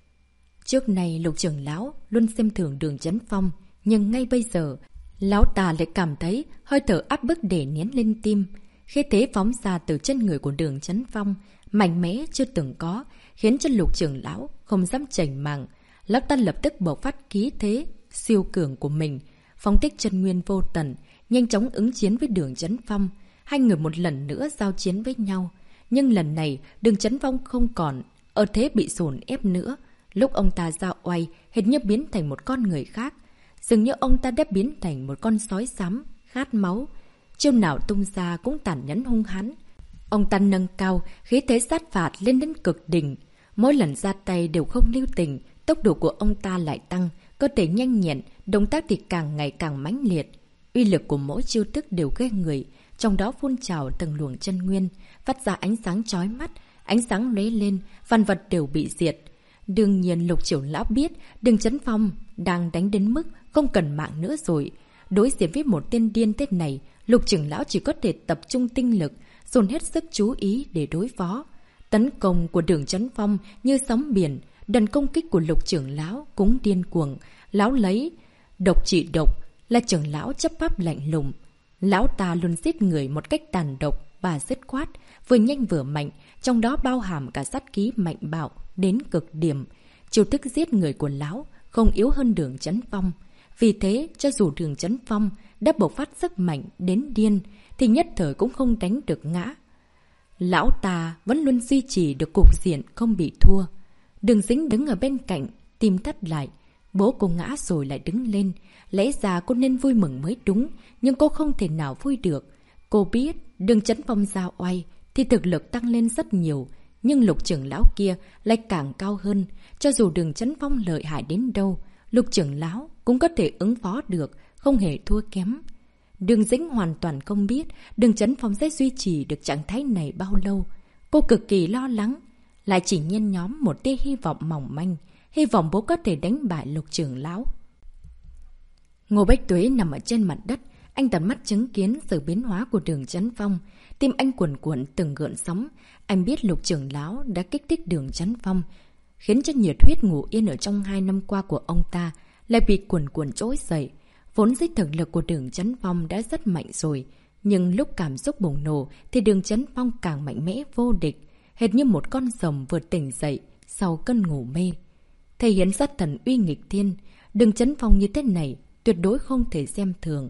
Trước này Lục trưởng lão luôn xem thường Đường Chấn Phong, nhưng ngay bây giờ lão ta lại cảm thấy hơi thở áp bức đè nén lên tim. Khí thế phóng ra từ chân người của Đường Chấn Phong mạnh mẽ chưa từng có, khiến cho Lục trưởng lão không dám chảnh màng. Lão ta lập tức bộc phát khí thế siêu cường của mình, phóng thích chân nguyên vô tận, nhanh chóng ứng chiến với Đường Chấn Phong. Hai người một lần nữa giao chiến với nhau, nhưng lần này Đường Chấn Phong không còn ở thế bị dồn ép nữa. Lúc ông ta ra oai, hệt như biến thành một con người khác, dường như ông ta đã biến thành một con sói xám khát máu, chiêu nào tung ra cũng tàn nhẫn hung hãn. Ông ta nâng cao khí thế sát phạt lên đến cực đỉnh, mỗi lần ra tay đều không lưu tình. Tốc độ của ông ta lại tăng, cơ thể nhanh nhẹn, động tác thì càng ngày càng mãnh liệt. Uy lực của mỗi chiêu thức đều ghê người, trong đó phun trào từng luồng chân nguyên, phát ra ánh sáng chói mắt, ánh sáng lóe lên, vạn vật đều bị diệt. Đương nhiên Lục trưởng lão biết Đường Chấn Phong đang đánh đến mức không cần mạng nữa rồi. Đối diện với một tên điên thế này, Lục trưởng lão chỉ có thể tập trung tinh lực, dồn hết sức chú ý để đối phó. Tấn công của Đường Chấn Phong như sóng biển, đòn công kích của Lục trưởng lão cũng điên cuồng. Lão lấy độc trị độc, là trưởng lão chấp pháp lạnh lùng. Lão ta luôn giết người một cách tàn độc và dứt khoát, vừa nhanh vừa mạnh, trong đó bao hàm cả sát khí mạnh bạo đến cực điểm. Chiêu thức giết người của lão không yếu hơn Đường Chấn Phong. Vì thế, cho dù Đường Chấn Phong đã bộc phát sức mạnh đến điên, thì nhất thời cũng không đánh được ngã. Lão ta vẫn luôn duy trì được cục diện không bị thua. Đường Dĩnh đứng ở bên cạnh, tim thắt lại. Bố cô ngã rồi lại đứng lên. Lẽ ra cô nên vui mừng mới đúng, nhưng cô không thể nào vui được. Cô biết Đường Chấn Phong ra oai thì thực lực tăng lên rất nhiều, nhưng Lục trưởng lão kia lại càng cao hơn. Cho dù Đường Chấn Phong lợi hại đến đâu, Lục trưởng lão cũng có thể ứng phó được, không hề thua kém. Đường Dĩnh hoàn toàn không biết Đường Chấn Phong sẽ duy trì được trạng thái này bao lâu. Cô cực kỳ lo lắng, lại chỉ nhen nhóm một tia hy vọng mỏng manh, hy vọng bố có thể đánh bại Lục trưởng lão. Ngô Bách Tuế nằm ở trên mặt đất, anh tận mắt chứng kiến sự biến hóa của Đường Chấn Phong. Tim anh cuồn cuộn từng gợn sóng. Anh biết Lục trưởng lão đã kích thích Đường Chấn Phong, khiến cho nhiệt huyết ngủ yên ở trong hai năm qua của ông ta lại bị cuồn cuộn trỗi dậy. Vốn dĩ thực lực của Đường Chấn Phong đã rất mạnh rồi, Nhưng lúc cảm xúc bùng nổ thì Đường Chấn Phong càng mạnh mẽ vô địch, hệt như một con rồng vừa tỉnh dậy sau cơn ngủ mê. Thể hiện sát thần uy nghịch thiên, Đường Chấn Phong như thế này tuyệt đối không thể xem thường.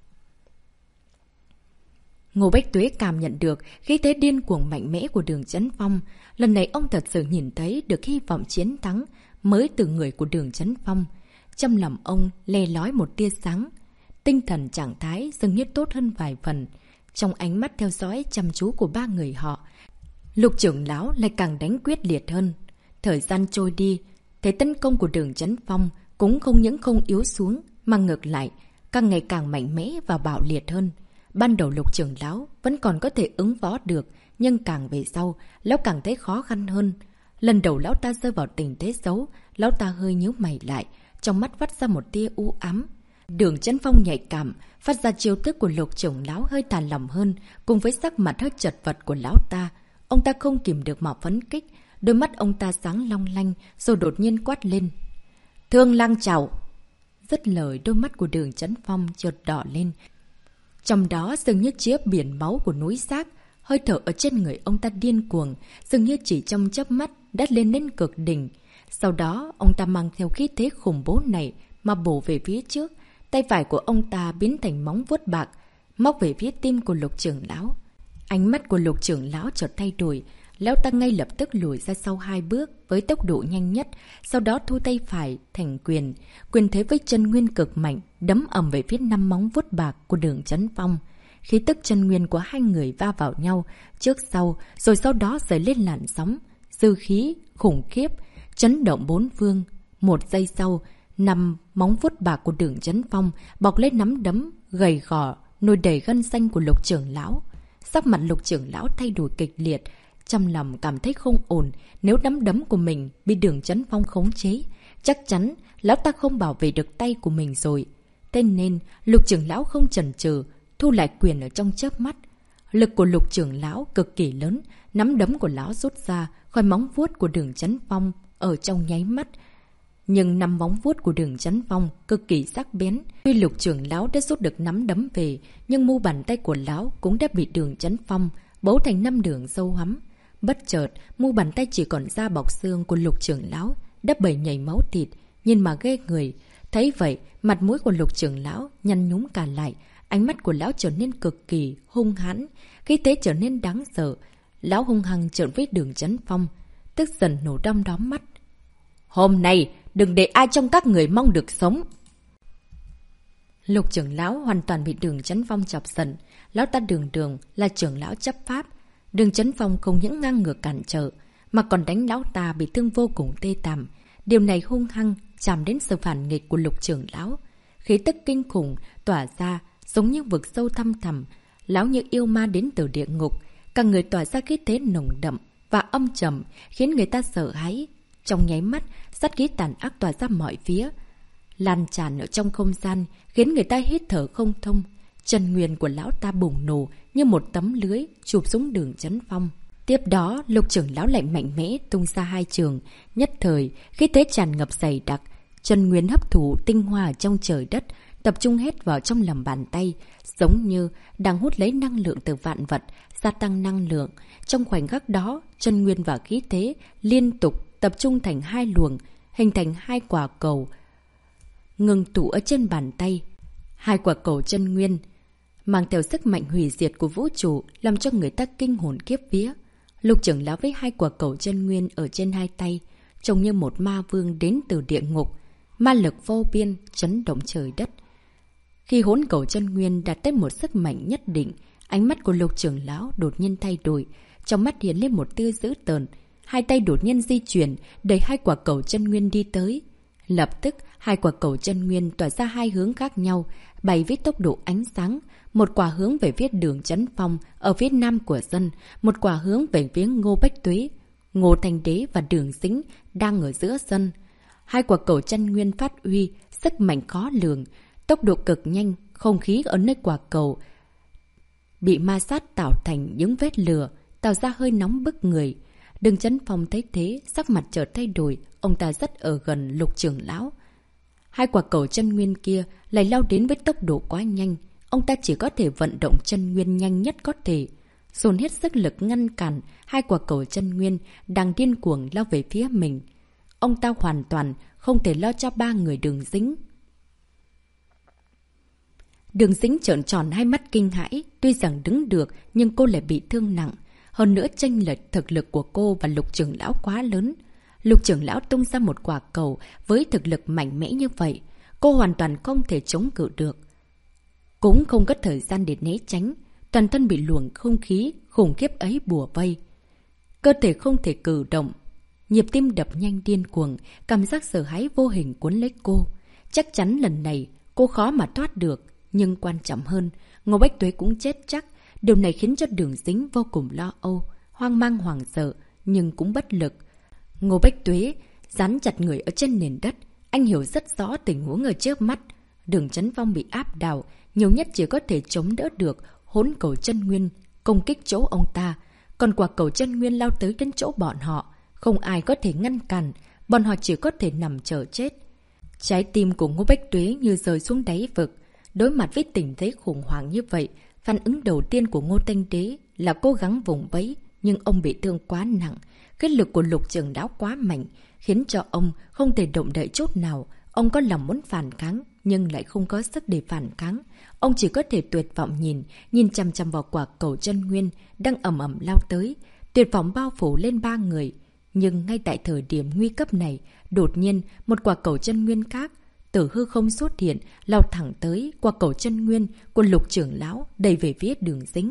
Ngô Bách Tuế cảm nhận được khí thế điên cuồng mạnh mẽ của Đường Chấn Phong. Lần này ông thật sự nhìn thấy được hy vọng chiến thắng mới từ người của Đường Chấn Phong. Trong lòng ông le lói một tia sáng. Tinh thần trạng thái dường như tốt hơn vài phần. Trong ánh mắt theo dõi chăm chú của ba người họ, Lục trưởng lão lại càng đánh quyết liệt hơn. Thời gian trôi đi, thế tấn công của Đường Chấn Phong cũng không những không yếu xuống, mà ngược lại, càng ngày càng mạnh mẽ và bạo liệt hơn. Ban đầu Lục trưởng lão vẫn còn có thể ứng phó được, nhưng càng về sau, lão càng thấy khó khăn hơn. Lần đầu lão ta rơi vào tình thế xấu, lão ta hơi nhíu mày lại, trong mắt vắt ra một tia u ám. Đường Chấn Phong nhạy cảm, phát ra chiêu thức của Lục trưởng lão hơi tàn lòng hơn, cùng với sắc mặt hơi chật vật của lão ta. Ông ta không kìm được mà phấn kích, đôi mắt ông ta sáng long lanh, rồi đột nhiên quát lên. Thương Lăng Trảo! Dứt lời, đôi mắt của Đường Chấn Phong chợt đỏ lên. Trong đó dường như chứa biển máu của núi xác, hơi thở ở trên người ông ta điên cuồng, dường như chỉ trong chớp mắt đã lên đến cực đỉnh. Sau đó, ông ta mang theo khí thế khủng bố này mà bổ về phía trước, tay phải của ông ta biến thành móng vuốt bạc, móc về phía tim của Lục trưởng lão. Ánh mắt của Lục trưởng lão chợt thay đổi, lão ta ngay lập tức lùi ra sau hai bước với tốc độ nhanh nhất, sau đó thu tay phải thành quyền, quyền thế với chân nguyên cực mạnh, đấm ầm về phía năm móng vuốt bạc của Đường Chấn Phong. Khí tức chân nguyên của hai người va vào nhau, trước sau, rồi sau đó dấy lên làn sóng, dư khí, khủng khiếp, chấn động bốn phương. Một giây sau, năm móng vuốt bạc của Đường Chấn Phong bọc lấy nắm đấm, gầy gò, nồi đầy gân xanh của Lục trưởng lão. Sắc mặt Lục trưởng lão thay đổi kịch liệt, trong lòng cảm thấy không ổn. Nếu nắm đấm của mình bị Đường Chấn Phong khống chế, chắc chắn lão ta không bảo vệ được tay của mình rồi. Thế nên Lục trưởng lão không chần chừ, thu lại quyền ở trong chớp mắt. Lực của Lục trưởng lão cực kỳ lớn, nắm đấm của lão rút ra khỏi móng vuốt của Đường Chấn Phong ở trong nháy mắt. Nhưng năm móng vuốt của Đường Chấn Phong cực kỳ sắc bén. Tuy Lục trưởng lão đã rút được nắm đấm về, nhưng mu bàn tay của lão cũng đã bị Đường Chấn Phong bấu thành năm đường sâu hoắm. Bất chợt, mu bàn tay chỉ còn da bọc xương của Lục trưởng lão đã bầy nhảy máu thịt, nhìn mà ghê người. Thấy vậy, mặt mũi của Lục trưởng lão nhăn nhúm cả lại, ánh mắt của lão trở nên cực kỳ hung hãn, khí thế trở nên đáng sợ. Lão hung hăng trợn với Đường Chấn Phong, tức giận nổ đom đóm mắt. Hôm nay, đừng để ai trong các người mong được sống. Lục trưởng lão hoàn toàn bị Đường Chấn Phong chọc giận. Lão ta đường đường là trưởng lão chấp pháp. Đường Chấn Phong không những ngang ngược cản trở, mà còn đánh lão ta bị thương vô cùng tê tạm. Điều này hung hăng chạm đến sự phản nghịch của Lục trưởng lão. Khí tức kinh khủng tỏa ra giống như vực sâu thăm thẳm. Lão như yêu ma đến từ địa ngục, cả người tỏa ra khí thế nồng đậm và âm trầm, khiến người ta sợ hãi. Trong nháy mắt, sát khí tàn ác tỏa ra mọi phía, lan tràn ở trong không gian, khiến người ta hít thở không thông. Chân nguyên của lão ta bùng nổ như một tấm lưới chụp xuống Đường Chấn Phong. Tiếp đó, Lục trưởng lão lại mạnh mẽ tung ra hai trường, nhất thời khí thế tràn ngập dày đặc, chân nguyên hấp thụ tinh hoa trong trời đất, tập trung hết vào trong lòng bàn tay, giống như đang hút lấy năng lượng từ vạn vật, gia tăng năng lượng. Trong khoảnh khắc đó, chân nguyên và khí thế liên tục tập trung thành hai luồng, hình thành hai quả cầu ngừng tụ ở trên bàn tay. Hai quả cầu chân nguyên mang theo sức mạnh hủy diệt của vũ trụ, làm cho người ta kinh hồn kiếp vía. Lục trưởng lão với hai quả cầu chân nguyên ở trên hai tay, trông như một ma vương đến từ địa ngục, ma lực vô biên chấn động trời đất. Khi hỗn cầu chân nguyên đạt tới một sức mạnh nhất định, ánh mắt của Lục trưởng lão đột nhiên thay đổi, trong mắt hiện lên một tia dữ tợn. Hai tay đột nhiên di chuyển, đẩy hai quả cầu chân nguyên đi tới. Lập tức, hai quả cầu chân nguyên tỏa ra hai hướng khác nhau, bay với tốc độ ánh sáng. Một quả hướng về phía Đường Chấn Phong ở phía nam của sân, một quả hướng về phía Ngô Bách Tuế, Ngô Thanh Đế và Đường Sính đang ở giữa sân. Hai quả cầu chân nguyên phát uy, sức mạnh khó lường, tốc độ cực nhanh, không khí ở nơi quả cầu bị ma sát tạo thành những vết lửa, tạo ra hơi nóng bức người. Đường Chấn Phong thấy thế, sắc mặt chợt thay đổi, ông ta rất ở gần Lục trưởng lão. Hai quả cầu chân nguyên kia lại lao đến với tốc độ quá nhanh, ông ta chỉ có thể vận động chân nguyên nhanh nhất có thể, dồn hết sức lực ngăn cản hai quả cầu chân nguyên đang điên cuồng lao về phía mình. Ông ta hoàn toàn không thể lo cho ba người Đường Dĩnh. Đường Dĩnh trợn tròn hai mắt kinh hãi, tuy rằng đứng được nhưng cô lại bị thương nặng. Hơn nữa chênh lệch thực lực của cô và Lục trưởng lão quá lớn. Lục trưởng lão tung ra một quả cầu với thực lực mạnh mẽ như vậy, cô hoàn toàn không thể chống cự được. Cũng không có thời gian để né tránh, toàn thân bị luồng không khí khủng khiếp ấy bùa vây. Cơ thể không thể cử động, nhịp tim đập nhanh điên cuồng, cảm giác sợ hãi vô hình cuốn lấy cô. Chắc chắn lần này cô khó mà thoát được, nhưng quan trọng hơn, Ngô Bách Tuế cũng chết chắc. Điều này khiến cho Đường Dĩnh vô cùng lo âu, hoang mang hoảng sợ, nhưng cũng bất lực. Ngô Bách Tuế dán chặt người ở trên nền đất, anh hiểu rất rõ tình huống ở trước mắt. Đường Chấn Phong bị áp đảo, nhiều nhất chỉ có thể chống đỡ được hỗn cầu chân nguyên công kích chỗ ông ta, còn quả cầu chân nguyên lao tới đến chỗ bọn họ, không ai có thể ngăn cản, bọn họ chỉ có thể nằm chờ chết. Trái tim của Ngô Bách Tuế như rơi xuống đáy vực. Đối mặt với tình thế khủng hoảng như vậy, phản ứng đầu tiên của Ngô Thanh Đế là cố gắng vùng vẫy, nhưng ông bị thương quá nặng. Cái lực của Lục trưởng lão quá mạnh, khiến cho ông không thể động đậy chút nào. Ông có lòng muốn phản kháng, nhưng lại không có sức để phản kháng. Ông chỉ có thể tuyệt vọng nhìn, nhìn chằm chằm vào quả cầu chân nguyên đang ầm ầm lao tới. Tuyệt vọng bao phủ lên ba người. Nhưng ngay tại thời điểm nguy cấp này, đột nhiên một quả cầu chân nguyên khác từ hư không xuất hiện, lao thẳng tới quả cầu chân nguyên của Lục trưởng lão đẩy về phía Đường Dĩnh.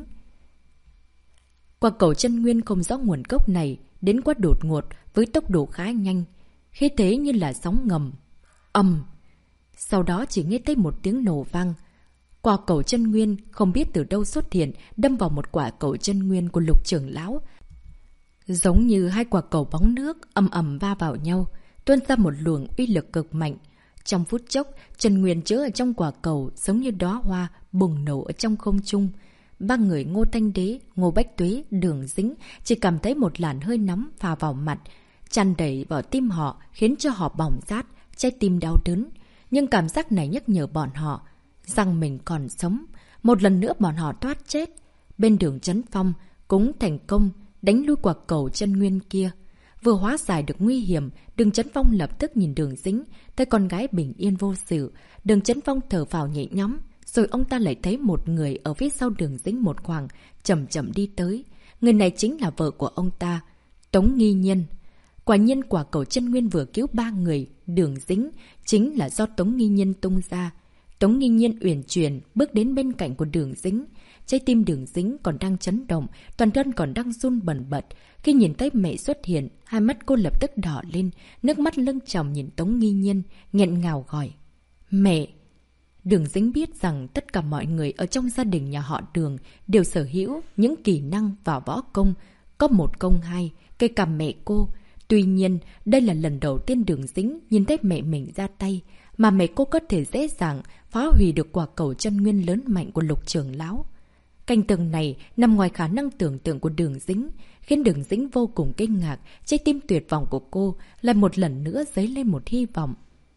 Quả cầu chân nguyên không rõ nguồn gốc này đến quá đột ngột với tốc độ khá nhanh, khí thế như là sóng ngầm. Ầm. Sau đó chỉ nghe thấy một tiếng nổ vang. Quả cầu chân nguyên không biết từ đâu xuất hiện, đâm vào một quả cầu chân nguyên của Lục trưởng lão. Giống như hai quả cầu bóng nước ầm ầm va vào nhau, tuôn ra một luồng uy lực cực mạnh. Trong phút chốc, chân nguyên chứa ở trong quả cầu giống như đóa hoa bùng nổ ở trong không trung. Ba người Ngô Thanh Đế, Ngô Bách Tuế, Đường Dĩnh chỉ cảm thấy một làn hơi nóng phả vào mặt, tràn đầy vào tim họ, khiến cho họ bỏng rát, trái tim đau đớn. Nhưng cảm giác này nhắc nhở bọn họ rằng mình còn sống. Một lần nữa bọn họ thoát chết. Bên Đường Chấn Phong cũng thành công đánh lui quả cầu chân nguyên kia. Vừa hóa giải được nguy hiểm, Đường Chấn Phong lập tức nhìn Đường Dĩnh, thấy con gái bình yên vô sự. Đường Chấn Phong thở phào nhẹ nhõm, rồi ông ta lại thấy một người ở phía sau Đường Dĩnh một khoảng, chậm chậm đi tới. Người này chính là vợ của ông ta, Tống Nghi Nhiên. Quả nhiên quả cầu chân nguyên vừa cứu ba người, Đường Dĩnh chính là do Tống Nghi Nhiên tung ra. Tống Nghi Nhiên uyển chuyển bước đến bên cạnh của Đường Dĩnh. Trái tim Đường Dĩnh còn đang chấn động, toàn thân còn đang run bần bật. Khi nhìn thấy mẹ xuất hiện, hai mắt cô lập tức đỏ lên, nước mắt lưng tròng nhìn Tống Nghi Nhiên, nghẹn ngào gọi: "Mẹ!" Đường Dĩnh biết rằng tất cả mọi người ở trong gia đình nhà họ Đường đều sở hữu những kỹ năng và võ công, có một công hai, kể cả mẹ cô. Tuy nhiên, đây là lần đầu tiên Đường Dĩnh nhìn thấy mẹ mình ra tay, mà mẹ cô có thể dễ dàng phá hủy được quả cầu chân nguyên lớn mạnh của Lục trưởng lão. Cảnh tượng này nằm ngoài khả năng tưởng tượng của Đường Dĩnh, khiến Đường Dĩnh vô cùng kinh ngạc, trái tim tuyệt vọng của cô lại một lần nữa dấy lên một hy vọng.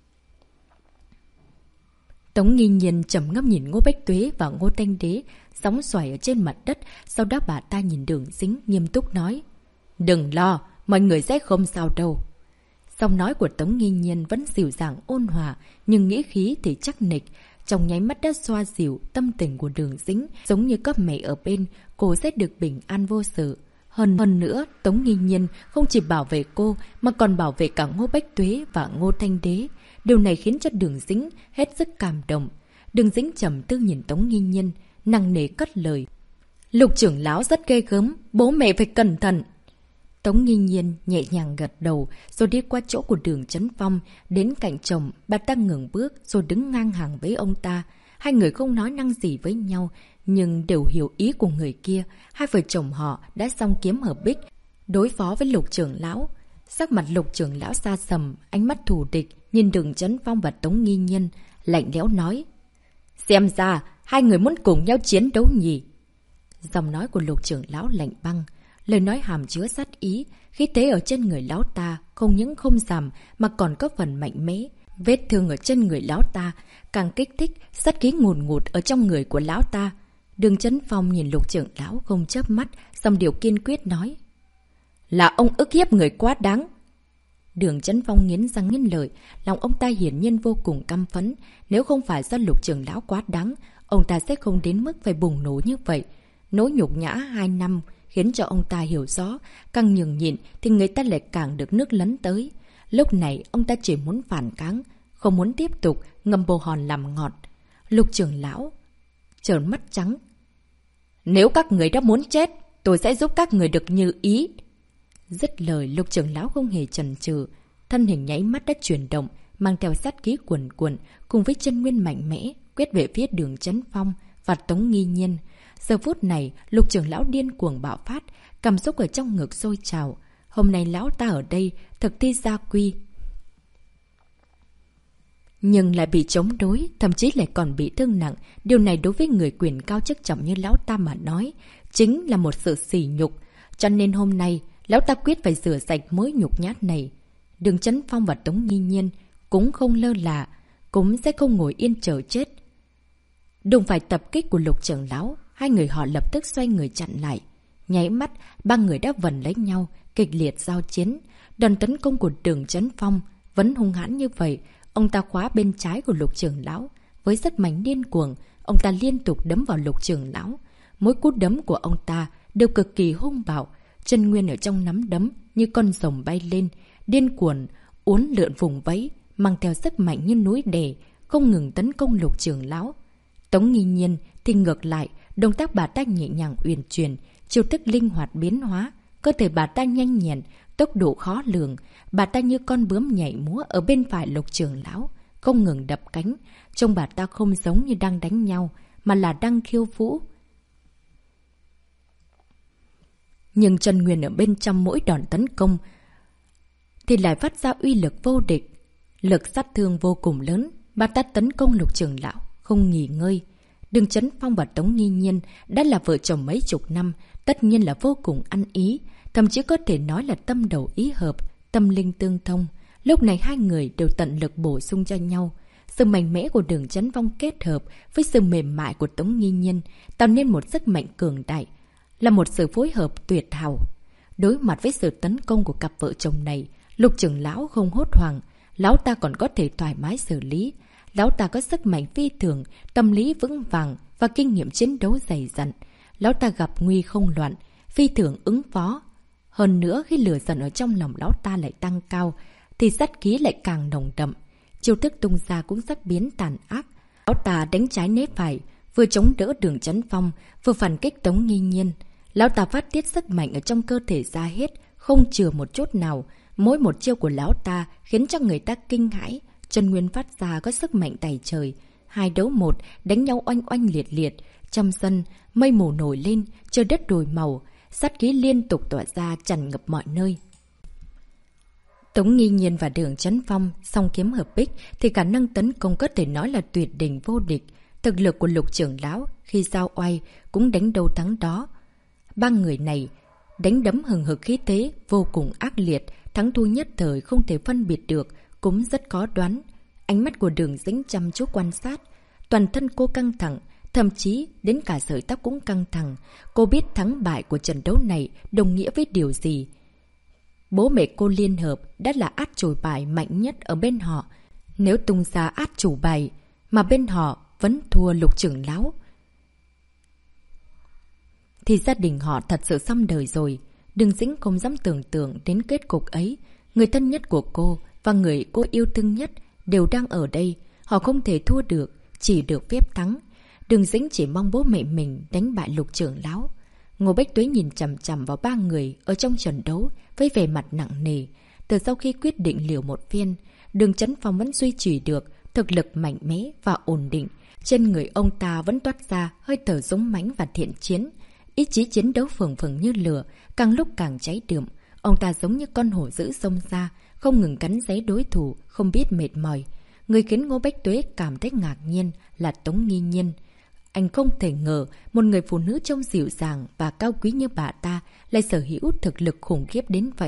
Tống Nghi Nhiên trầm ngâm nhìn Ngô Bách Tuế và Ngô Thanh Đế sóng xoài ở trên mặt đất, sau đó bà ta nhìn Đường Dĩnh nghiêm túc nói: "Đừng lo, mọi người sẽ không sao đâu." Giọng nói của Tống Nghi Nhiên vẫn dịu dàng ôn hòa, nhưng nghĩ khí thì chắc nịch. Trong nháy mắt đã xoa dịu tâm tình của Đường Dĩnh, giống như có mẹ ở bên, cô sẽ được bình an vô sự. Hơn hơn nữa, Tống Nghi Nhiên không chỉ bảo vệ cô, mà còn bảo vệ cả Ngô Bách Tuế và Ngô Thanh Đế. Điều này khiến cho Đường Dĩnh hết sức cảm động. Đường Dĩnh trầm tư nhìn Tống Nghi Nhiên, nặng nề cất lời: "Lục trưởng lão rất ghê gớm, bố mẹ phải cẩn thận." Tống Nghi Nhiên nhẹ nhàng gật đầu, rồi đi qua chỗ của Đường Chấn Phong, đến cạnh chồng, bà ta ngừng bước rồi đứng ngang hàng với ông ta. Hai người không nói năng gì với nhau, nhưng đều hiểu ý của người kia. Hai vợ chồng họ đã song kiếm hợp bích, đối phó với Lục trưởng lão. Sắc mặt Lục trưởng lão xa sầm, ánh mắt thù địch, nhìn Đường Chấn Phong và Tống Nghi Nhiên, lạnh lẽo nói: "Xem ra, hai người muốn cùng nhau chiến đấu nhỉ?" Giọng nói của Lục trưởng lão lạnh băng, lời nói hàm chứa sát ý, khí thế ở trên người lão ta không những không giảm mà còn có phần mạnh mẽ, Vết thương ở trên người lão ta càng kích thích sát khí ngùn ngụt ở trong người của lão ta. Đường Chấn Phong nhìn Lục trưởng lão không chớp mắt, song điều kiên quyết nói. Là ông ức hiếp người quá đáng. Đường Chấn Phong nghiến răng nghiến lợi, lòng ông ta hiển nhiên vô cùng căm phẫn. Nếu không phải do Lục trưởng lão quá đáng, ông ta sẽ không đến mức phải bùng nổ như vậy. Nỗi nhục nhã hai năm khiến cho ông ta hiểu rõ, càng nhường nhịn thì người ta lại càng được nước lấn tới. Lúc này ông ta chỉ muốn phản kháng, không muốn tiếp tục ngâm bồ hòn làm ngọt. Lục trưởng lão trợn mắt trắng. Nếu các người đã muốn chết, tôi sẽ giúp các người được như ý. Dứt lời, Lục trưởng lão không hề chần chừ, thân hình nháy mắt đã chuyển động, mang theo sát khí cuồn cuộn, cùng với chân nguyên mạnh mẽ quét về phía Đường Chấn Phong và Tống Nghi Nhiên. Giờ phút này, Lục trưởng lão điên cuồng bạo phát, cảm xúc ở trong ngực sôi trào. Hôm nay lão ta ở đây thực thi gia quy, nhưng lại bị chống đối, thậm chí lại còn bị thương nặng. Điều này đối với người quyền cao chức trọng như lão ta mà nói, chính là một sự sỉ nhục. Cho nên hôm nay, lão ta quyết phải rửa sạch mối nhục nhát này. Đường Chấn Phong và Tống Nghi Nhiên cũng không lơ là, cũng sẽ không ngồi yên chờ chết. Đụng phải tập kích của Lục trưởng lão, hai người họ lập tức xoay người chặn lại. Nháy mắt, ba người đã vần lấy nhau, kịch liệt giao chiến. Đòn tấn công của Đường Chấn Phong vẫn hung hãn như vậy. Ông ta khóa bên trái của Lục trưởng lão. Với sức mạnh điên cuồng, ông ta liên tục đấm vào Lục trưởng lão. Mỗi cú đấm của ông ta đều cực kỳ hung bạo. Chân nguyên ở trong nắm đấm như con rồng bay lên, điên cuồng, uốn lượn vùng vẫy, mang theo sức mạnh như núi đè, không ngừng tấn công Lục trưởng lão. Tống Nghi Nhiên thì ngược lại, động tác bà ta nhẹ nhàng uyển chuyển, chiêu thức linh hoạt biến hóa, cơ thể bà ta nhanh nhẹn, tốc độ khó lường. Bà ta như con bướm nhảy múa ở bên phải Lục trưởng lão, không ngừng đập cánh. Trông bà ta không giống như đang đánh nhau, mà là đang khiêu vũ. Nhưng chân nguyên ở bên trong mỗi đòn tấn công thì lại phát ra uy lực vô địch. Lực sát thương vô cùng lớn, bà ta tấn công Lục trưởng lão, không nghỉ ngơi. Đường Chấn Phong và Tống Nghi Nhiên đã là vợ chồng mấy chục năm, tất nhiên là vô cùng ăn ý, thậm chí có thể nói là tâm đầu ý hợp, tâm linh tương thông. Lúc này hai người đều tận lực bổ sung cho nhau. Sự mạnh mẽ của Đường Chấn Phong kết hợp với sự mềm mại của Tống Nghi Nhiên tạo nên một sức mạnh cường đại, là một sự phối hợp tuyệt hảo. Đối mặt với sự tấn công của cặp vợ chồng này, Lục trưởng lão không hốt hoảng, lão ta còn có thể thoải mái xử lý. Lão ta có sức mạnh phi thường, tâm lý vững vàng và kinh nghiệm chiến đấu dày dặn. Lão ta gặp nguy không loạn, phi thường ứng phó. Hơn nữa, khi lửa giận ở trong lòng lão ta lại tăng cao, thì sát khí lại càng nồng đậm. Chiêu thức tung ra cũng sắc biến tàn ác. Lão ta đánh trái né phải, vừa chống đỡ Đường Chấn Phong, vừa phản kích Tống Nghi Nhiên. Lão ta phát tiết sức mạnh ở trong cơ thể ra hết, không chừa một chút nào. Mỗi một chiêu của lão ta khiến cho người ta kinh hãi. Chân nguyên phát ra có sức mạnh tày trời. Hai đấu một, đánh nhau oanh oanh liệt liệt. Trong sân, mây mù nổi lên, trời đất đổi màu. Sát khí liên tục tỏa ra tràn ngập mọi nơi. Tống Nghi Nhiên và Đường Chấn Phong song kiếm hợp bích thì khả năng tấn công có thể nói là tuyệt đỉnh vô địch. Thực lực của Lục trưởng lão khi giao oai cũng đánh đâu thắng đó. Ba người này đánh đấm hừng hực khí thế vô cùng ác liệt, thắng thua nhất thời không thể phân biệt được, cũng rất khó đoán. Ánh mắt của Đường Dĩnh chăm chú quan sát, toàn thân cô căng thẳng, thậm chí đến cả sợi tóc cũng căng thẳng. Cô biết thắng bại của trận đấu này đồng nghĩa với điều gì. Bố mẹ cô liên hợp đã là át chủ bài mạnh nhất ở bên họ. Nếu tung ra át chủ bài mà bên họ vẫn thua Lục trưởng lão, thì gia đình họ thật sự xong đời rồi. Đường Dĩnh không dám tưởng tượng đến kết cục ấy. Người thân nhất của cô và người cô yêu thương nhất đều đang ở đây. Họ không thể thua được, chỉ được phép thắng. Đường Dĩnh chỉ mong bố mẹ mình đánh bại Lục trưởng lão. Ngô Bách Tuế nhìn chằm chằm vào ba người ở trong trận đấu với vẻ mặt nặng nề. Từ sau khi quyết định liều một viên, Đường Chấn Phong vẫn duy trì được thực lực mạnh mẽ và ổn định. Trên người ông ta vẫn toát ra hơi thở dũng mãnh và thiện chiến. Ý chí chiến đấu phừng phừng như lửa, càng lúc càng cháy đượm. Ông ta giống như con hổ dữ xông ra, không ngừng cắn xé đối thủ, không biết mệt mỏi. Người khiến Ngô Bách Tuế cảm thấy ngạc nhiên là Tống Nghi Nhiên. Anh không thể ngờ một người phụ nữ trông dịu dàng và cao quý như bà ta lại sở hữu thực lực khủng khiếp đến vậy.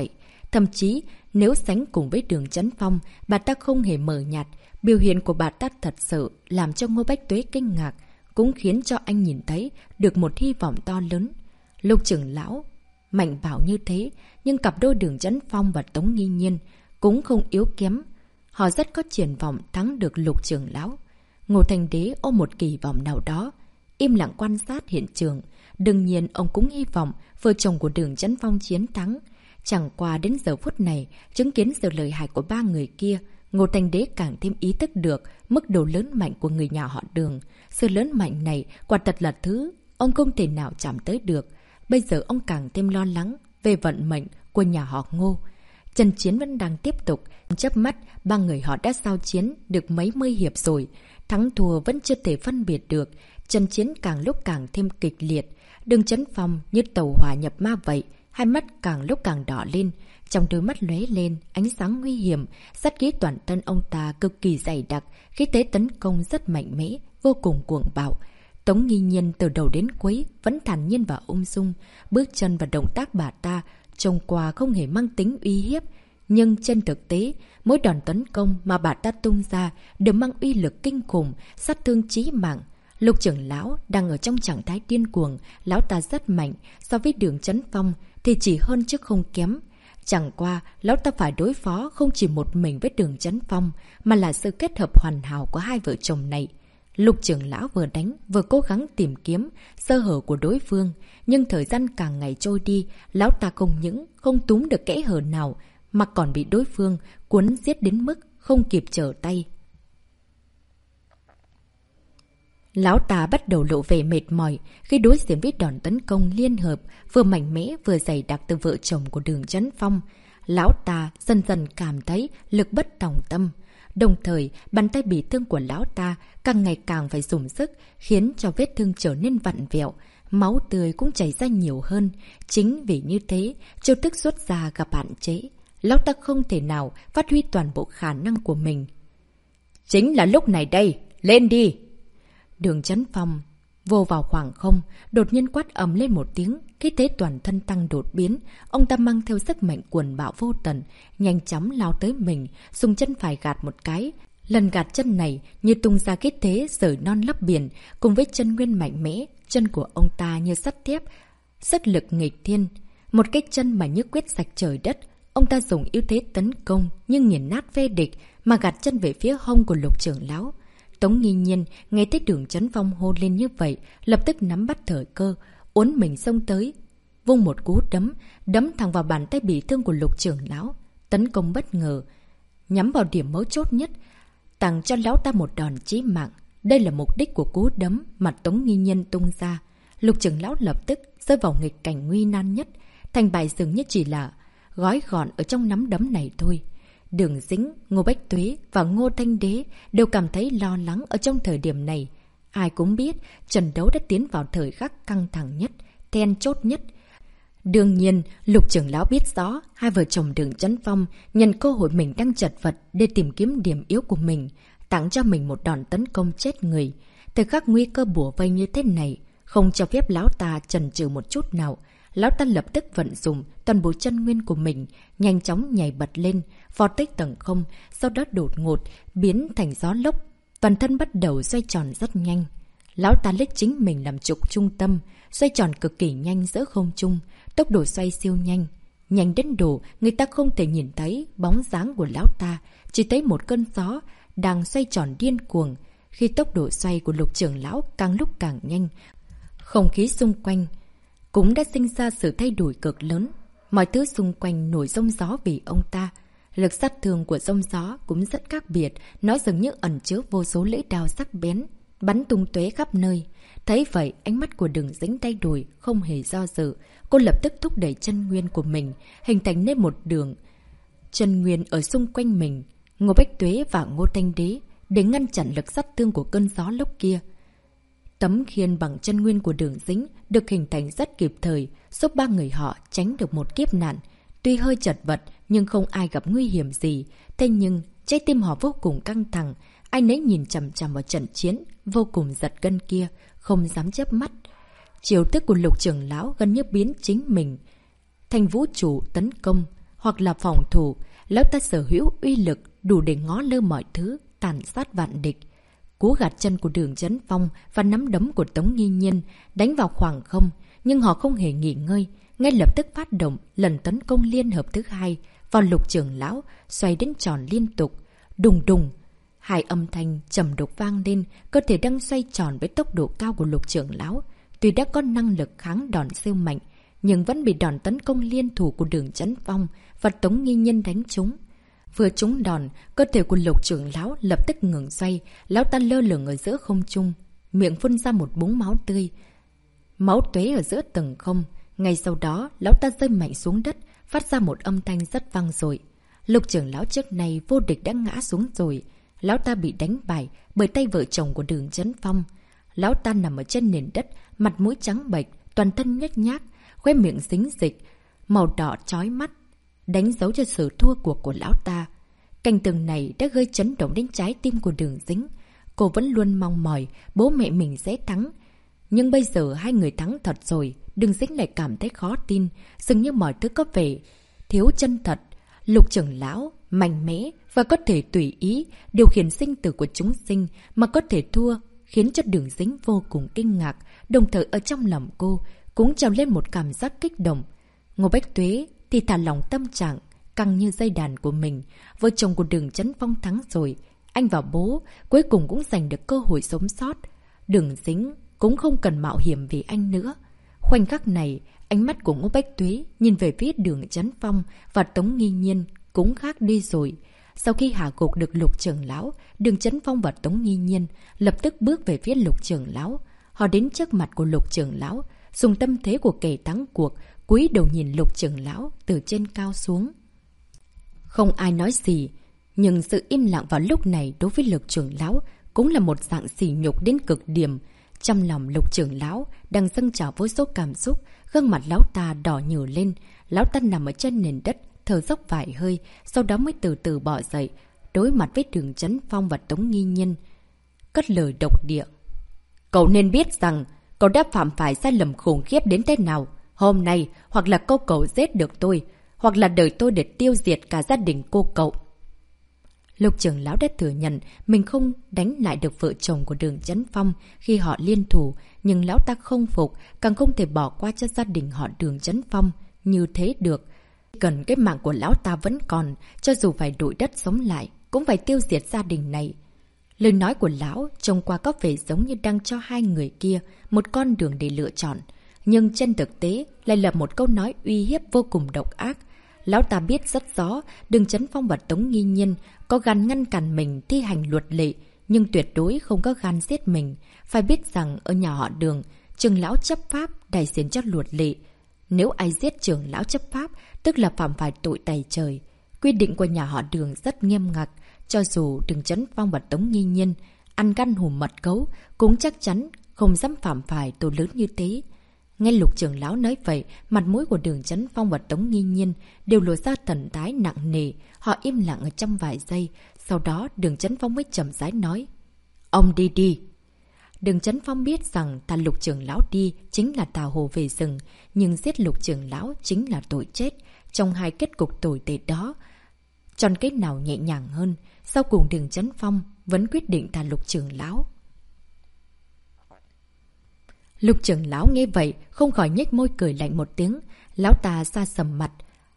Thậm chí, nếu sánh cùng với Đường Chấn Phong, bà ta không hề mờ nhạt. Biểu hiện của bà ta thật sự làm cho Ngô Bách Tuế kinh ngạc, cũng khiến cho anh nhìn thấy được một hy vọng to lớn. Lục trưởng lão mạnh bạo như thế, nhưng cặp đôi Đường Chấn Phong và Tống Nghi Nhiên cũng không yếu kém. Họ rất có triển vọng thắng được Lục trưởng lão. Ngô Thanh Đế ôm một kỳ vọng nào đó, im lặng quan sát hiện trường. Đương nhiên ông cũng hy vọng vợ chồng của Đường Chấn Phong chiến thắng. Chẳng qua đến giờ phút này, chứng kiến sự lợi hại của ba người kia, Ngô Thanh Đế càng thêm ý thức được mức độ lớn mạnh của người nhà họ Đường. Sự lớn mạnh này quả thật là thứ ông không thể nào chạm tới được. Bây giờ ông càng thêm lo lắng về vận mệnh của nhà họ Ngô. Trận chiến vẫn đang tiếp tục. Chớp mắt, ba người họ đã giao chiến được mấy mươi hiệp rồi. Thắng thua vẫn chưa thể phân biệt được. Trận chiến càng lúc càng thêm kịch liệt. Đường Chấn Phong như tàu hỏa nhập ma vậy. Hai mắt càng lúc càng đỏ lên. Trong đôi mắt lóe lên ánh sáng nguy hiểm. Sát khí toàn thân ông ta cực kỳ dày đặc. Khí thế tấn công rất mạnh mẽ, vô cùng cuồng bạo. Tống Nghi Nhiên từ đầu đến cuối vẫn thản nhiên và ung dung. Bước chân và động tác bà ta trông qua không hề mang tính uy hiếp. Nhưng trên thực tế, mỗi đòn tấn công mà bà ta tung ra đều mang uy lực kinh khủng, sát thương chí mạng. Lục trưởng lão đang ở trong trạng thái điên cuồng, lão ta rất mạnh, so với Đường Chấn Phong thì chỉ hơn chứ không kém. Chẳng qua, lão ta phải đối phó không chỉ một mình với Đường Chấn Phong, mà là sự kết hợp hoàn hảo của hai vợ chồng này. Lục trưởng lão vừa đánh, vừa cố gắng tìm kiếm sơ hở của đối phương. Nhưng thời gian càng ngày trôi đi, lão ta không những không túm được kẽ hở nào, mà còn bị đối phương cuốn giết đến mức không kịp trở tay. Lão ta bắt đầu lộ vẻ mệt mỏi khi đối diện với đòn tấn công liên hợp vừa mạnh mẽ vừa dày đặc từ vợ chồng của Đường Chấn Phong. Lão ta dần dần cảm thấy lực bất tòng tâm. Đồng thời, bàn tay bị thương của lão ta càng ngày càng phải dùng sức, khiến cho vết thương trở nên vặn vẹo. Máu tươi cũng chảy ra nhiều hơn. Chính vì như thế, chiêu thức xuất ra gặp hạn chế. Lão ta không thể nào phát huy toàn bộ khả năng của mình. Chính là lúc này đây, lên đi! Đường Chấn Phong vô vào khoảng không, đột nhiên quát ầm lên một tiếng, khí thế toàn thân tăng đột biến. Ông ta mang theo sức mạnh cuồng bạo vô tận, nhanh chóng lao tới mình, dùng chân phải gạt một cái. Lần gạt chân này như tung ra khí thế rời non lấp biển, cùng với chân nguyên mạnh mẽ, chân của ông ta như sắt thép, sức lực nghịch thiên. Một cái chân mà như quyết sạch trời đất. Ông ta dùng ưu thế tấn công nhưng nghiền nát phê địch mà gạt chân về phía hông của Lục trưởng lão. Tống Nghi Nhiên nghe thấy Đường Chấn Phong hô lên như vậy, lập tức nắm bắt thời cơ, uốn mình xông tới, vung một cú đấm, đấm thẳng vào bàn tay bị thương của Lục trưởng lão. Tấn công bất ngờ, nhắm vào điểm mấu chốt nhất, tặng cho lão ta một đòn chí mạng. Đây là mục đích của cú đấm mà Tống Nghi Nhiên tung ra. Lục trưởng lão lập tức rơi vào nghịch cảnh nguy nan nhất, thành bại dường như chỉ là gói gọn ở trong nắm đấm này thôi. Đường Dĩnh, Ngô Bách Tuế và Ngô Thanh Đế đều cảm thấy lo lắng ở trong thời điểm này. Ai cũng biết trận đấu đã tiến vào thời khắc căng thẳng nhất, then chốt nhất. Đương nhiên, Lục trưởng lão biết rõ hai vợ chồng Đường Chấn Phong nhận cơ hội mình đang chật vật để tìm kiếm điểm yếu của mình, tặng cho mình một đòn tấn công chết người. Thời khắc nguy cơ bủa vây như thế này, không cho phép lão ta chần chừ một chút nào. Lão ta lập tức vận dụng toàn bộ chân nguyên của mình, nhanh chóng nhảy bật lên, vọt tới tầng không, sau đó đột ngột biến thành gió lốc, toàn thân bắt đầu xoay tròn rất nhanh. Lão ta lấy chính mình làm trục trung tâm, xoay tròn cực kỳ nhanh giữa không trung, tốc độ xoay siêu nhanh, nhanh đến độ người ta không thể nhìn thấy bóng dáng của lão ta, chỉ thấy một cơn gió đang xoay tròn điên cuồng. Khi tốc độ xoay của Lục trưởng lão càng lúc càng nhanh, không khí xung quanh cũng đã sinh ra sự thay đổi cực lớn. Mọi thứ xung quanh nổi giông gió vì ông ta. Lực sát thương của giông gió cũng rất khác biệt, nó dường như ẩn chứa vô số lưỡi đao sắc bén, bắn tung tóe khắp nơi. Thấy vậy, ánh mắt của Đường Dĩnh thay đổi, không hề do dự. Cô lập tức thúc đẩy chân nguyên của mình, hình thành nên một đường chân nguyên ở xung quanh mình, Ngô Bách Tuế và Ngô Thanh Đế, để ngăn chặn lực sát thương của cơn gió lốc kia. Tấm khiên bằng chân nguyên của Đường Dĩnh được hình thành rất kịp thời, giúp ba người họ tránh được một kiếp nạn. Tuy hơi chật vật nhưng không ai gặp nguy hiểm gì. Thế nhưng trái tim họ vô cùng căng thẳng, ai nấy nhìn chằm chằm vào trận chiến vô cùng giật gân kia, không dám chớp mắt. Chiêu thức của Lục trưởng lão gần như biến chính mình thành vũ trụ tấn công, hoặc là phòng thủ, lão ta sở hữu uy lực đủ để ngó lơ mọi thứ, tàn sát vạn địch. Cú gạt chân của Đường Chấn Phong và nắm đấm của Tống Nghi Nhiên đánh vào khoảng không, nhưng họ không hề nghỉ ngơi, ngay lập tức phát động lần tấn công liên hợp thứ hai vào Lục trưởng lão, xoay đến tròn liên tục. Đùng đùng, hai âm thanh trầm đục vang lên, cơ thể đang xoay tròn với tốc độ cao của Lục trưởng lão. Tuy đã có năng lực kháng đòn siêu mạnh, nhưng vẫn bị đòn tấn công liên thủ của Đường Chấn Phong và Tống Nghi Nhiên đánh trúng. Vừa trúng đòn, cơ thể của Lục trưởng lão lập tức ngừng xoay, lão ta lơ lửng ở giữa không trung, miệng phun ra một búng máu tươi. Máu tuế ở giữa tầng không, ngay sau đó, lão ta rơi mạnh xuống đất, phát ra một âm thanh rất vang dội. Lục trưởng lão trước này vô địch đã ngã xuống rồi, lão ta bị đánh bại bởi tay vợ chồng của Đường Chấn Phong. Lão ta nằm ở trên nền đất, mặt mũi trắng bệch, toàn thân nhếch nhác, khóe miệng dính dịch, màu đỏ chói mắt, đánh dấu cho sự thua cuộc của lão ta. Cảnh tượng này đã gây chấn động đến trái tim của Đường Dính. Cô vẫn luôn mong mỏi bố mẹ mình sẽ thắng. Nhưng bây giờ hai người thắng thật rồi, Đường Dính lại cảm thấy khó tin, dường như mọi thứ có vẻ thiếu chân thật. Lục trưởng lão, mạnh mẽ và có thể tùy ý điều khiển sinh tử của chúng sinh mà có thể thua, khiến cho Đường Dính vô cùng kinh ngạc, đồng thời ở trong lòng cô cũng trào lên một cảm giác kích động. Ngô Bách Tuế thì thả lòng tâm trạng, căng như dây đàn của mình. Vợ chồng của Đường Chấn Phong thắng rồi, anh và bố cuối cùng cũng giành được cơ hội sống sót. Đường Dính cũng không cần mạo hiểm vì anh nữa. Khoảnh khắc này, ánh mắt của Ngô Bách Tuế nhìn về phía Đường Chấn Phong và Tống Nghi Nhiên cũng khác đi rồi. Sau khi hạ gục được Lục trưởng lão, Đường Chấn Phong và Tống Nghi Nhiên lập tức bước về phía Lục trưởng lão. Họ đến trước mặt của Lục trưởng lão, dùng tâm thế của kẻ thắng cuộc, cúi đầu nhìn Lục trưởng lão từ trên cao xuống. Không ai nói gì, nhưng sự im lặng vào lúc này đối với Lục trưởng lão cũng là một dạng sỉ nhục đến cực điểm. Trong lòng Lục trưởng lão đang dâng trào vô số cảm xúc, gương mặt lão ta đỏ nhừ lên. Lão ta nằm ở trên nền đất, thở dốc vài hơi, sau đó mới từ từ bỏ dậy, đối mặt với Đường Chấn Phong và Tống Nghi Nhiên, cất lời độc địa. Cậu nên biết rằng cậu đã phạm phải sai lầm khủng khiếp đến thế nào. Hôm nay, hoặc là cô cậu giết được tôi, hoặc là đời tôi để tiêu diệt cả gia đình cô cậu. Lục trưởng lão đã thừa nhận mình không đánh lại được vợ chồng của Đường Chấn Phong khi họ liên thủ, nhưng lão ta không phục, càng không thể bỏ qua cho gia đình họ Đường Chấn Phong như thế được. Cần cái mạng của lão ta vẫn còn, cho dù phải đổi đất sống lại, cũng phải tiêu diệt gia đình này. Lời nói của lão trông qua có vẻ giống như đang cho hai người kia một con đường để lựa chọn, nhưng trên thực tế lại là một câu nói uy hiếp vô cùng độc ác. Lão ta biết rất rõ Đường Chấn Phong và Tống Nghi Nhiên có gan ngăn cản mình thi hành luật lệ, nhưng tuyệt đối không có gan giết mình. Phải biết rằng ở nhà họ Đường, trưởng lão chấp pháp đại diện cho luật lệ. Nếu ai giết trưởng lão chấp pháp, tức là phạm phải tội tày trời. Quy định của nhà họ Đường rất nghiêm ngặt, cho dù Đường Chấn Phong và Tống Nghi Nhiên ăn gan hùm mật gấu, cũng chắc chắn không dám phạm phải tội lớn như thế. Nghe Lục trưởng lão nói vậy, mặt mũi của Đường Chấn Phong và Tống Nghi Nhiên đều lộ ra thần thái nặng nề. Họ im lặng ở trong vài giây, sau đó Đường Chấn Phong mới chậm rãi nói: Ông đi đi. Đường Chấn Phong biết rằng thà Lục trưởng lão đi chính là thả hồ về rừng, nhưng giết Lục trưởng lão chính là tội chết. Trong hai kết cục tồi tệ đó, chọn cái nào nhẹ nhàng hơn? Sau cùng Đường Chấn Phong vẫn quyết định thả Lục trưởng lão. Lục trưởng lão nghe vậy không khỏi nhếch môi cười lạnh một tiếng. Lão ta xa sầm mặt,